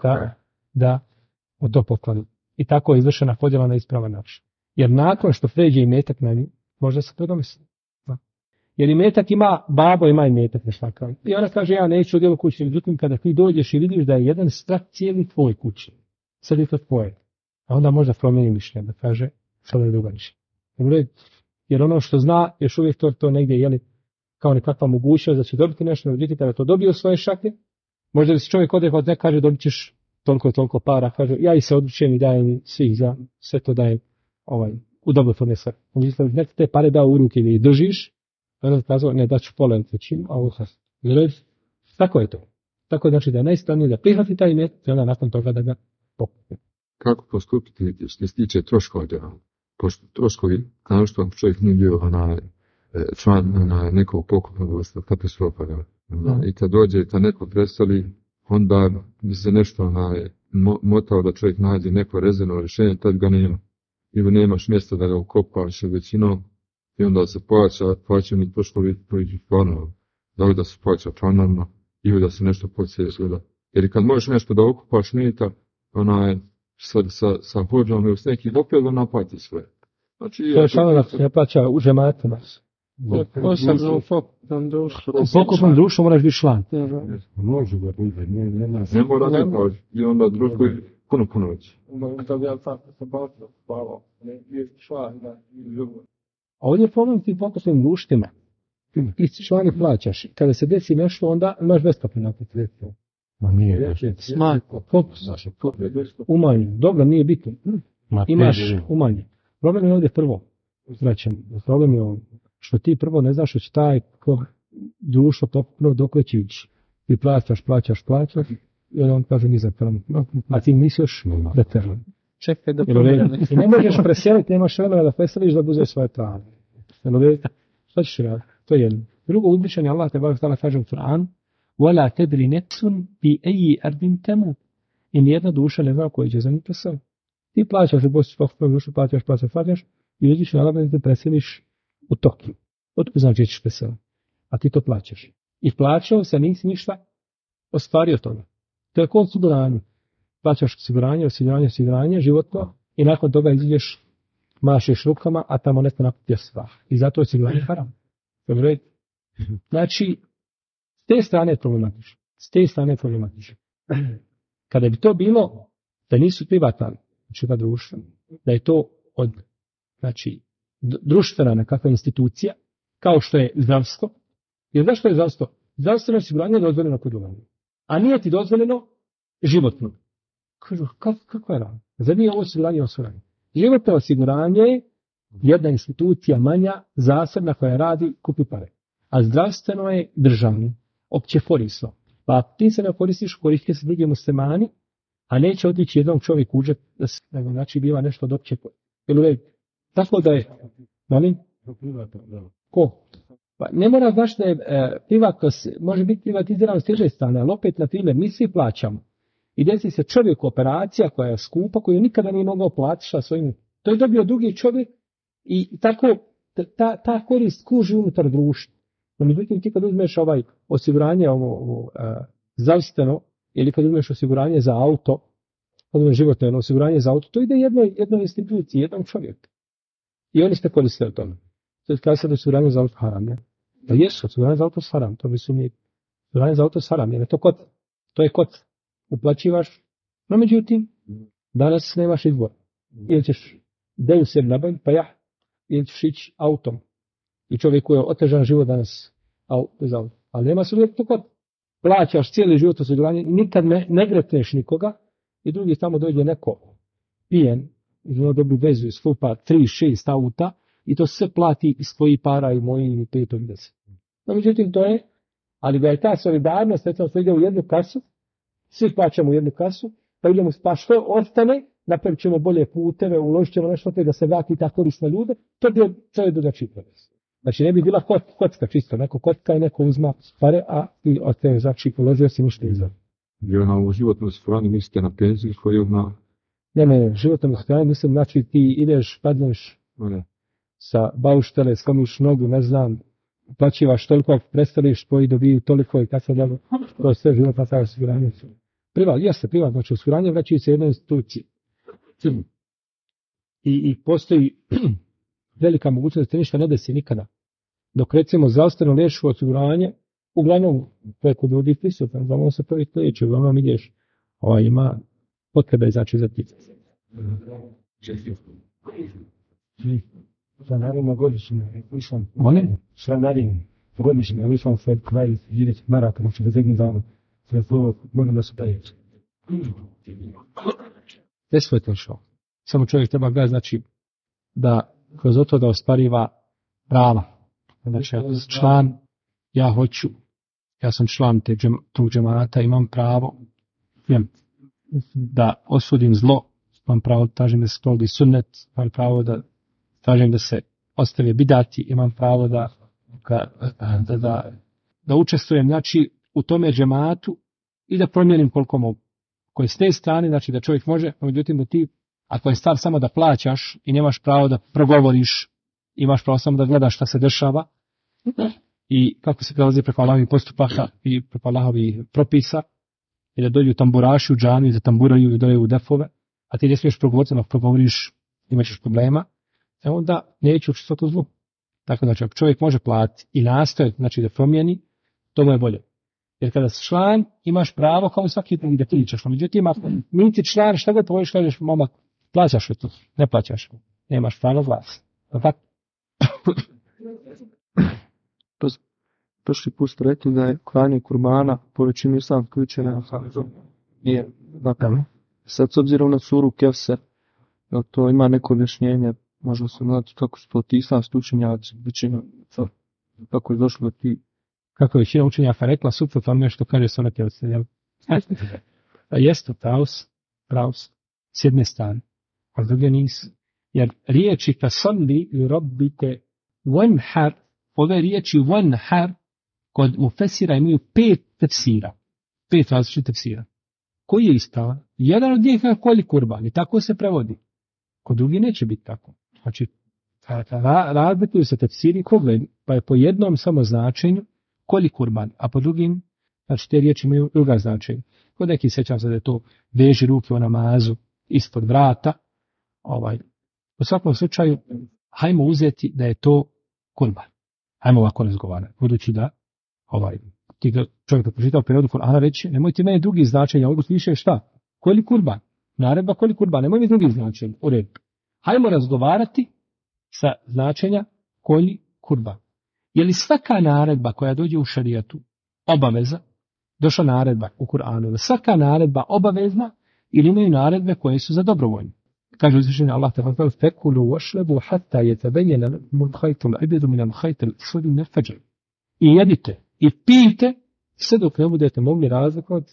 da od to pokloni. I tako je izvršena podjela na ispravan način. Jer nakon što pređe imetak na nju, možda se predomisli. Jer imetak ima, babo ima imetak nešakav. I ona kaže, ja neću udjelu kući. Međutim, kada ti dođeš i vidiš da je jedan strat cijeli tvoj kući, sad je to tvoje. A onda možda promijeni mišljenje, da kaže, sada je drugačije. Jer ono što zna, još uvijek to negdje, jeli, kao nekakva mogućnost da će dobiti nešto, međutim kada to dobije u svoje šake, možda bi se čovjek odrekao od ne kaže dobit ćeš toliko para, kaže ja i se odlučujem i dajem svih za sve to dajem u dobrotvorne svrhe. Mislim, nek te pare dao u ruke ili držiš, onda kazao, ne, daću pola trećinu, a ovo sad. Tako je to. Tako znači da je najispravnije da prihvati taj imetak i onda nakon toga da ga pokupi. Kako postupiti što se tiče troškova djela? Pošto troškovi, kao što čovjek nije bio član nekog pokupnog katastrofa. I kad dođe, kad neko prestali, onda bi se nešto motao da čovjek nađe neko rezervno rješenje, tad ga nema. Ili nemaš mjesta da ga ukopaš većinom i onda se plaćaju troškovi koji su stvarno, da li da se plaća planovno ili da se nešto podsjeća. Jer kad možeš nešto da okupaš mita, sa hođom ili s nekim opet da naplati sve. Znači, to je samo da se ne plaća u žematima. U pokupnom društvu moraš biti član. Može ga bude, ne mora ne plaći. I onda društvo je puno veće. A ovdje je problem ti pokupnim društvima. Ti član i plaćaš. Kada se desi nešto, onda imaš besplatno naplati. Ma nije. Smanj, umanjen. Dobro, nije bitno. Imaš umanjen. Problem je ovdje prvo. Problem je ovdje. Što ti prvo ne znaš što će taj društvo pokupno dok će ići. Ti plaćaš i on kaže nisam tamo. A ti misliš da tamo. Čekaj da I ne možeš preseliti, nemaš vremena da preseliš da bude svoje pravo. Šta ćeš raditi? To je jedno. Drugo, uzvišen je Allah te baš tala kaže u Kur'an وَلَا تَدْرِ نَفْسٌ بِأَيِّ أَرْضٍ تَمُوتُ. I nijedna duša ne zna koji će za njih preseli. Ti plaćaš, postiš pokupnu dušu, plaćaš i uzvišen je Allah da te preseliš u Tokiju. Otko znači ćeš preseliti? A ti to plaćaš. I plaćao se, nisi ništa ostvario toga. To je kod osiguranje. Plaćaš osiguranje, životno, i nakon toga izađeš, mašeš rukama, a tamo nešto naputio sva. I zato je osiguranje haram. Dobro. Znači, s te strane je problematično. Kada bi to bilo, da nisu privatna, znači da društva, da je to od, znači, društvena nekakva institucija, kao što je zdravstvo. Jer zašto je zdravstvo? Zdravstveno osiguranje je dozvoljeno kod umrlih. A nije ti dozvoljeno životno. Kažu, kako je rano? Zar nije ovo osiguranje? Životno osiguranje je jedna institucija manja, zasebna koja radi, kupi pare. A zdravstveno je državno, opće korisno. Pa ti se ne koristiš, koristite se drugi muslimani, a neće otići jednom čovjeku u džep, nego znači biva nešto od opće korisno. Tako da je, molim? Ko? Pa ne mora baš da je privatno, može biti privatizirano s teže strane, ali opet, na primjer, mi svi plaćamo. I desi se čovjeku operacija koja je skupa, koju nikada nije mogao platiti svojim. To je dobio drugi čovjek i tako ta korist kuži unutar društva. No, međutim, ti kad uzmeš osiguranje zdravstveno, ili kad uzmeš osiguranje za auto, kad uzmeš životno osiguranje za auto, to ide jednoj instituciji, jednom čovjeku. I oni ste koristili o tome. To je kada se da osiguranje za auto haram, ne? Da jesu, osiguranje za auto haram, to mislim nije. Osiguranje za auto haram, jer to je kot. Uplaćivaš, no međutim, danas nemaš izbora. Ili ćeš deus sebi nabaviti, pa ili ćeš ići autom. I čovjeku je otežan život danas bez auta. Ali nema se uvijek to kod. Plaćaš cijeli život osiguranje, nikad ne gretneš nikoga, i drugi tamo dođe neko pijen, ima dobru vezu iz skupa 3-6 auta, i to sve plati iz tvojih para i mojih i 5-10. No međutim, to je, ali da je ta solidarnost, recimo se ide u jednu kasu, svi plaćamo u jednu kasu, pa idemo pa što ostane, napravit ćemo bolje puteve, uložit ćemo nešto da se vrati ta korist na ljude, to je drugačiji proces. Znači ne bi bila kocka čisto, neko kotka i neko uzma pare, a ti od te znači položio si ništa izvan. Jer u životnom osiguranju mislite na penziju svoju na... Ne, životnom osiguranju mislim, znači ti ideš, padneš sa bauštele, slomiš nogu, ne znam, plaćivaš toliko, prestališ, tvoji dobiju toliko i kad se dobro, to je sve životno osiguranje. Privatno, znači osiguranje vraćaju se jednoj instituciji. I postoji velika mogućnost da se ništa ne desi nikada. Dok recimo zdravstveno liječivo osiguranje, uglavnom preko ljudi prisutan, uglavnom se prvi liječi, uglavnom ideš, ima potrebe znači za ti. Članarima godišnje, članarima godišnje, ušao sve kraj živjeti maraton, znači da zegni dano, sve slovo, možem da se dajeći. Sve je to šao. Samo čovjek treba gledati, znači, da kroz to da ostariva prava. Znači, član, ja sam član tog džemata, imam pravo da osudim zlo, imam pravo da tražim da se sprovodi sunnet, imam pravo da tražim da se ostave bidati, imam pravo da učestvujem, znači, u tome džematu i da promijenim koliko mogu. Koji s te strane, znači da čovjek može, međutim da ti, ako je stvar samo da plaćaš i nemaš pravo da progovoriš, imaš pravo samo da gledaš šta se dešava i kako se prelazi preko Allahovih postupaka i preko Allahovih propisa i da dođu tamburaši u džanu i da tamburaju i dodaju defove, a ti ne smiješ progovoriti, ako progovoriš imaćeš problema, onda neće učestvovati u zlu. Tako znači, ako čovjek može platiti i nastoje, znači da promijeni, to mu je bolje. Jer kada si član, imaš pravo kao svaki drugi da pričaš. Međutim, ako nisi član, šta god tvoješ, kažeš, momak, plaćaš li to? Ne plaćaš. Nemaš pravo glasa. Prošli put ste rekli da je klanje kurbana po većini islamske učenja nije nakon. Sad s obzirom na suru Kevser, to ima neko objašnjenje, možda se znati kako su to ti islamski učenjaci, većina, kako je došlo do ti. Kako je većina učenjaka rekla, suprotno onome što kaže sura Kevser, jel? Jeste praus, s jedne strane, a s druge nisu. Jer riječi kasalli i robbike wanhar, ove riječi wanhar, kod mufesira imaju 5 tefsira. 5 različitih tefsira. Koji je ispravan? Jedan od njih je koli kurban i tako se prevodi. Kod drugi neće biti tako. Znači, razlikuju se tefsiri kogled, pa je po jednom samo značenju koli kurban, a po drugim, znači te riječi imaju druga značenja. Kod neki sjećam se da je to veži ruke u namazu ispod vrata. U svakom slučaju, hajmo uzeti da je to kurban. Hajmo ovako razgovarati. Budući da ti čovjek da pročitao periodu Kur'ana reći, nemojte meni drugi značenja, ovdje više šta? Koli kurban? Naredba koli kurban, nemoj mi drugi značenja. U redu. Hajmo razgovarati sa značenja koli kurban. Je li svaka naredba koja dođe u šarijatu obaveza, došla naredba u Kur'anu, svaka naredba obavezna ili imaju naredbe koje su za dobrovoljne? Kaže uzvišeni Allah te fekulu wašlebu hatta yatabayyana al-khaytul abyadu min al-khaytil aswad min al-fajr. I jedite i pijte sve dok ne budete mogli razlikovati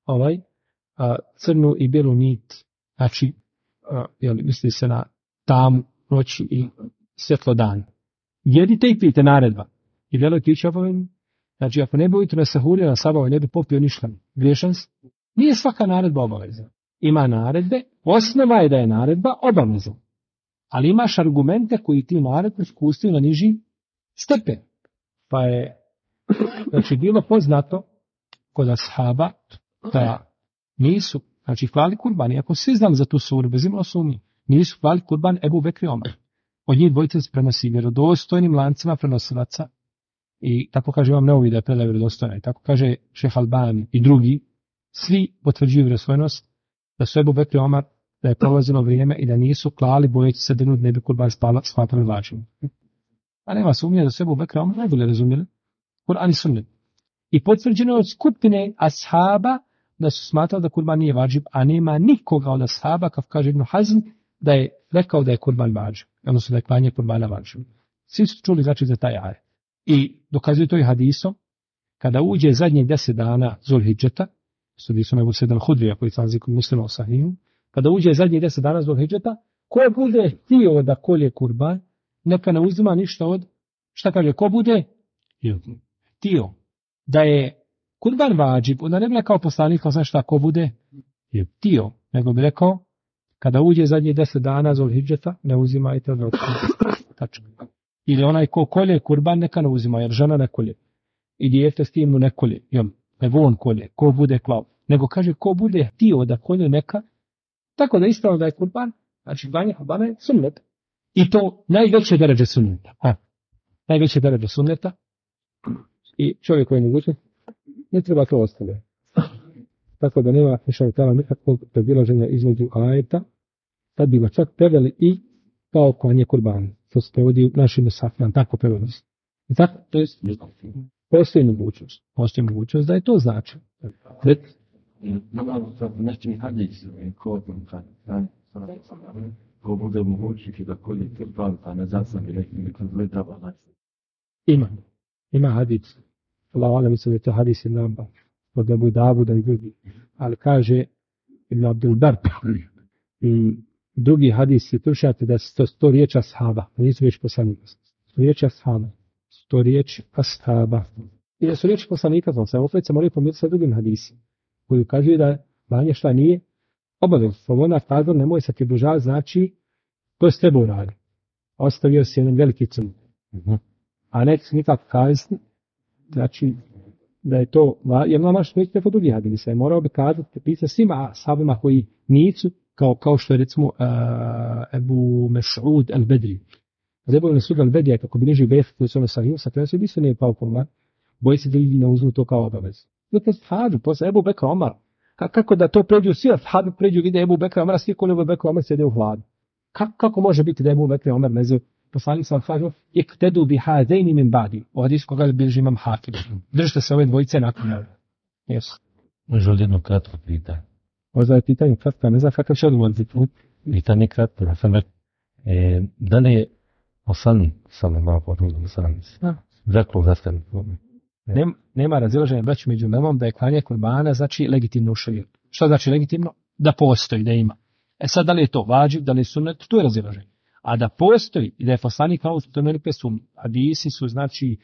crnu i bijelu nit. Znači, misli se na tamu noći i svjetlo dan. Jedite i pijte, naredba. I veliki ići obavezno. Znači, ako ne bi ujutro na sahurio na sabao i ne bi popio ništa, griješan si. Nije svaka naredba obavezna. Ima naredbe, osnova je da je naredba obavezna. Ali imaš argumente koji ti naredbe spustuju na niži stepen. Pa je, znači, bilo poznato kod ashaba da nisu, znači, klali kurban, iako svi znam za tu suru, bez imalo sumnje, nisu klali kurban Ebu Bekr i Omer. Od njih dvojice se prenosi vjerodostojnim lancima prenosilaca. I tako kaže Imam Neovi da je predaj vjerodostojna. I tako kaže Šejh Albani i drugi. Svi potvrđuju vjerodostojnost da su Ebu Bekr i Omer, da je prolazilo vrijeme i da nisu klali bojeći se da ne bi kurban smatrali važnim. A nema sumnje da su Ebu Bekr i Omer najbolje razumjeli Kur'an i sunnet. I potvrđeno od skupine ashaba da su smatrali da kurban nije važib, a nema nikoga od ashaba, kao kaže Ibn Hazm, da je rekao da je kurban važib. Odnosno da je klanje kurbana važib. Svi su čuli znači za taj ajet. I dokazuju to i hadisom, kada uđe zadnjih 10 dana Zulhidžeta, s hadisom Ebu Sejda al-Hudrija koji trazi kod Muslima u Sahihu, kada uđe zadnjih 10 dana Zulhidžeta, ko bude htio da kolje kurban, neka ne uzima ništa od, šta kaže, ko bude htio da je kurban vađib, onda ne bi rekao poslanik, kao znaš šta, ko bude htio, nego bi rekao, kada uđe zadnjih 10 dana Zulhidžeta, ne uzimajte od tačka. Ili onaj ko kolje kurban, neka ne uzima, jer žena ne kolje. I dijete s tim ne kolje, nego on kolje, ko bude klao. Nego kaže, ko bude htio da kolje neka, tako da ispravno da je kurban, znači klanje kurbana je sunnet. I to najveće deređe sunneta. Najveće deređe sunneta. I čovjek koji ne uči, ne treba to ostaviti. Tako da nema nikakvog prebilaženja između ajeta, tad bi ga čak preveli i kao klanje kurbana. To se prevodi u našim safijama, tako prevodi. I tako, to je, postoji mogućnost da je to znači. ko bude mogućiti da kolje kurban, a ne zasami nekim gledava nas. Ima hadis. Allah mislim da je to hadis Ibn od Ebu Davuda i drugi. Ali kaže Ibn Abdul Bar i drugi hadis je tušate da su to 100 riječi ashaba. Nisu riječi poslanika. 100 riječi ashaba. 100 riječi ashaba. I da su riječi poslanika, sam se opet se moraju pomiriti sa drugim hadisima. Koji ukazuju da manje šta nije obavezno. Slobodna kazna nemoj se približavati, znači to s tebe uradi. Ostavio si jedan veliki crn. A ne nikako kazati, znači da je to, jer nama što nećete po drugi hadisa, je morao bi kazati, pisati svima sahabima koji nisu, kao što je recimo Ebu Mes'ud al-Bedri. Ebu Mes'ud al-Bedri, kako bi niži bef, koji su ono sahiju, sa koja se bi se nije pao pomak, boji se da ljudi ne uzmu to kao obavez. Zato sahabi, posle Ebu Bekra Omar, kako da to pređu svi, sahabi pređu vide Ebu Bekra Omar, svi koli Ebu Bekra Omar sjede u hladu. Kako može biti da Ebu Bekra Omar ne zove? Poslanik sam kažu, iktedu bi hadejni min badi. U hadisu koga bilježi imam Hakim. Držite se ove dvojice nakon njega. Jesu. Može ovdje jedno kratko pitanje. Možda je pitanje kratko, ne znam kakav će odgovoriti. Pitanje kratko, ja sam rekao, da li je poslanik sallallahu alejhi ve sellem rekao za sebe? Nema razilaženja braću među memom da je klanje kurbana znači legitimno u šerijetu. Šta znači legitimno? Da postoji, da ima. Sad da li je to vađib, da li je sunnet, to je razilaženje. A da postoji i da je poslanik kao to meni pesum, hadisi su znači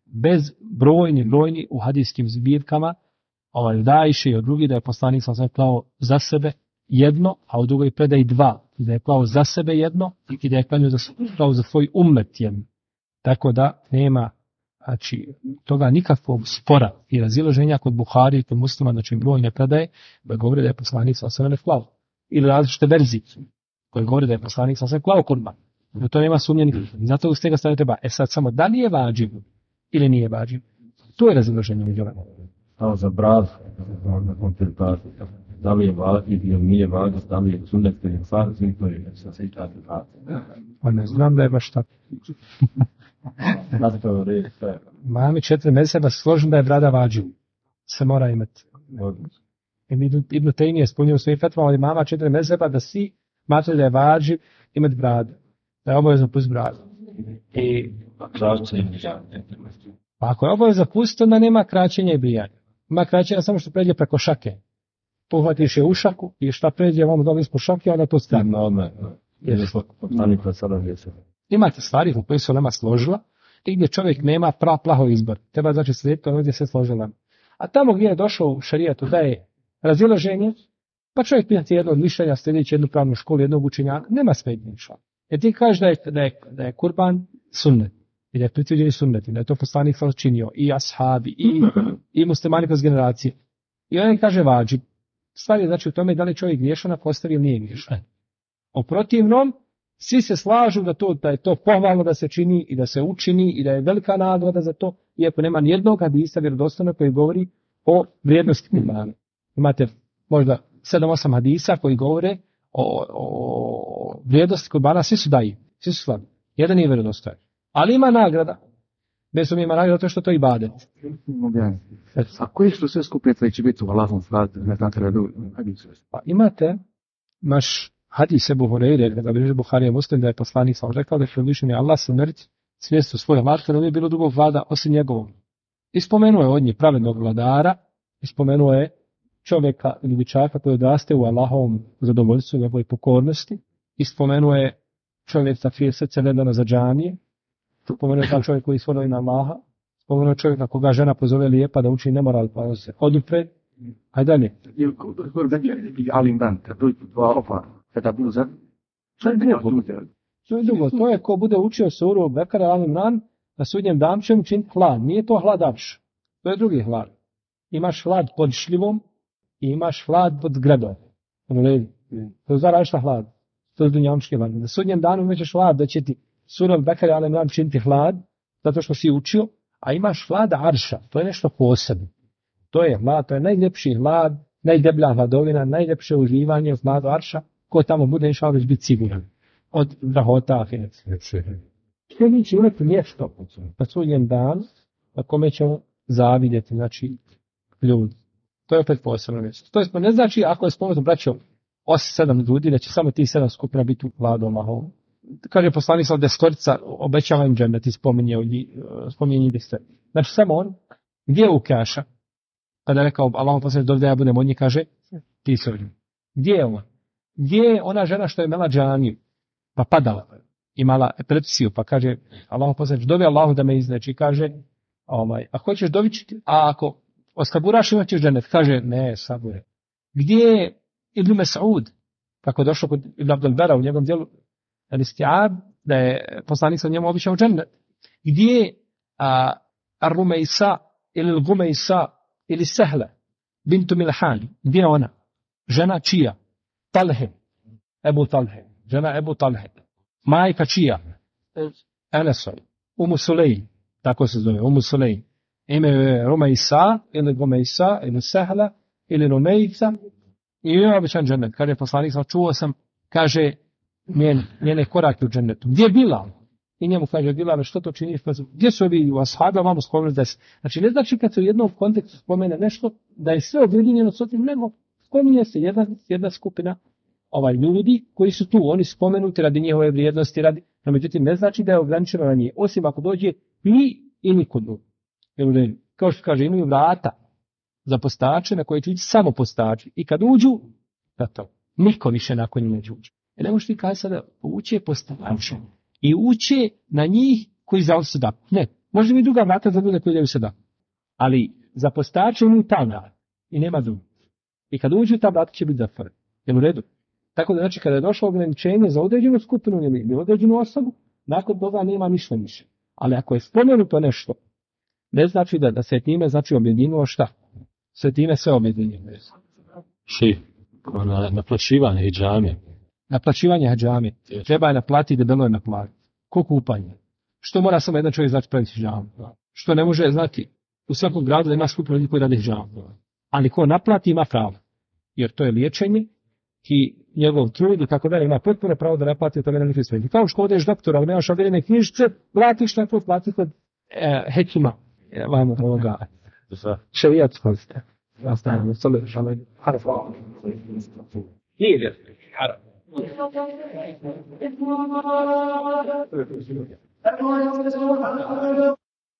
brojni u hadijskim zbirkama, Dajše i od drugih da je poslanik sam klao za sebe jedno, a u drugoj predaji dva. I da je klao za sebe jedno i da je klao za svoj ummet jedno. Tako da nema znači, toga nikakvog spora i razilaženja kod Buhari i kod muslima, znači brojne predaje, da govori da je poslanik sam sve ne klao. Ili različite verzije koje govori da je poslanik sam sve klao kurban. To nema sumnje nikakve. I zato uz tega stvari treba. Sad samo da li je vađib ili nije vađib. To je razilaženje među nama. Samo za braz, na koncentraciju. Da li je vađib ili nije vađib, da li je sunnet ili je farz, to je sa sve časti vađib. Pa ne znam da je baš tako. Mami 4 mezheba složen da je brada vađib. Se mora imati. Ibn Tejmi je spominjao u svojim fetvama, ali mama 4 mezheba da svi smatraju da je vađib imati bradu. Da je obavezno pust bradu. Pa ako je obavezno pustiti, onda nema kraćenja i brijanja. Ima kraćenja samo što pređe preko šake. Pohvatiš je u šaku i šta pređe vam dole ispod šake, onda to stavimo. Imate stvari u koje se ulema složila, i gdje čovjek nema plaho izbor. Treba znači slijediti ono gdje se složila. A tamo gdje je došao u šarijatu da je razilaženje, pa čovjek pitati jedno od mišljenja, sljedeći jednu pravnu školu, jednog učenjaka, nema smetnje išla. Jer ti kažeš da je kurban sunnet, i da je pritvrđeni sunnet, i da je to poslanik činio, i ashabi, i muslimani kroz generacije. I on kaže vađib. Stvar je znači u tome da li čovjek griješan na postavi ili nije griješan. O protivnom, svi se slažu da je to pohvalno da se čini i da se učini i da je velika nagrada za to, iako nema nijednog hadisa vjerodostojnog koji govori o vrijednosti kurbana. Imate možda 7-8 hadisa koji govore o vrijednosti kurbana, svi su daji, svi su slabi. Jedan nije vjerodostojan. Ali ima nagrada. Bez ima nagrada to što to ibadet. A koji su sve skupine će biti u Allahom fradu? Ne znate da pa imate naš hadis Ebu Hureyre, kada bliže Buhari je Muslim, da je poslanik sam rekao da je uzvišeni Allah se umrti svijest u svoje vlade, kada nije bilo drugog vlada osim njegovog. I spomenuo je od njih pravednog vladara, i spomenuo je čovjeka ili dječaka koji odraste u Allahovom zadovoljstvu i njegovoj pokornosti, i spomenuo je čovjeka čije srce vedano za džamije, spomenuo je taj čovjek koji svodi na Allaha, spomenuo je čovjeka koga žena pozove lijepa da uči nemoral pa se odupre. Ajde dalje. Kada budu za... To je ko bude učio suru Bekara Al-Imran, na sudnjem danu će učiniti hlad. Nije to hladavš. To je drugi hlad. Imaš hlad pod šljivom i imaš hlad pod gredom. To je zaravišta hlad. To je dunjavnički hlad. Na sudnjem danu imaš hlad da će ti sura Bekara Al-Imran učiniti hlad, zato što si učio, a imaš hlad arša. To je nešto posebno. To je hlad, to je najljepši hlad, najdeblja hladovina, najljepše uživanje u hladu arša. Ko tamo bude išao već biti siguran. Od drahota ahiret. Što će uvijek mjesto na sudnjem danu na kome ćemo zavidjeti, znači, ljudi. To je opet posebno mjesto. To je, ne znači ako je spomenuto braćom 7 ljudi, da će samo ti 7 skupina biti u vladu Allahovu. Kaže poslanik sa 10 obećava im džennet i spominje njih 10. Znači samo on, gdje je Ukaša? Kada je rekao Allahov poslanik dovde ja budem od njih, kaže ti si od njih. Gdje je on? Gdje je ona žena što je imala džaniju, pa padala, imala epilepsiju, pa kaže Allahov poslanik dovi Allahu da me izleči, kaže a hoćeš dovići, a ako osaburaš imat ćeš džennet, kaže ne, sabure. Gdje je Ibn Mas'ud, kako je došlo kod Ibn Abdul Bara u njegovom djelu Al-Isti'ab, da je poslanik sa njemu običao džennet. Gdje je Ar-Rumejsa ili Al-Gumejsa ili Sahla bintu Milhan, gdje je ona? Žena čija? Talhe, Ebu Talhe, žena Ebu Talhe. Majka čija? Enesoj, Umu Sulejm, tako se zove, Umu Sulejm. Ime je Rumejsa ili Gumejsa ili Sahla ili Rumejca i ima običan džennet. Kaže poslanik, čuo sam, kaže, njene korake u džennetu. Gdje je Bilal? I njemu kaže Bilal, što to činiš? Gdje su ovi u ashabi, a vamo spomenuli da je. Znači ne znači kad se u jednom kontekstu spomene nešto, da je sve objedinjeno s otim, nego spominje se jedna skupina ljudi koji su tu, oni spomenuti radi njihove vrijednosti, no međutim ne znači da je ograničeno na njih, osim ako dođe i niko drugi. Kao što kaže, imaju vrata za postače na koje će ići samo postači. I kad uđu, niko više nakon njih neće uđu. Ne možeš ti kada sada uče postače i uče na njih koji za sada. Ne, može mi druga vrata za ljude koji daju sada. Ali za postače imaju ta vrata i nema druga. I kad uđu ta vrata će biti zatvorena. Jel u redu? Tako da znači kada je došlo ograničenje za određenu skupinu ili određenu osobu, nakon toga nema ništa više. Ali ako je spomenuto nešto, ne znači da se time znači objedinilo šta? Se time sve objedinilo. Naplaćivanje hidžame. Naplaćivanje hidžame. Treba je naplatiti debelo je naplatiti. Ko kupanje? Što mora samo jedan čovjek znači praviti hidžame? Što ne može znati? U svakom gradu da ima skupinu ljudi koji rade hidžame. Ali ko naplati ima pravo. Jer to je liječenje i njegov trud i tako dalje, ima potpuno pravo da naplati od toga na nekoj sveti. Kao što odeš doktora, ali nemaš ovjerene knjižice, vratiš na to, plati kod hekima. Vamo ovoga. Šerijat spazite. Nastavljamo. Haram. Nije haram.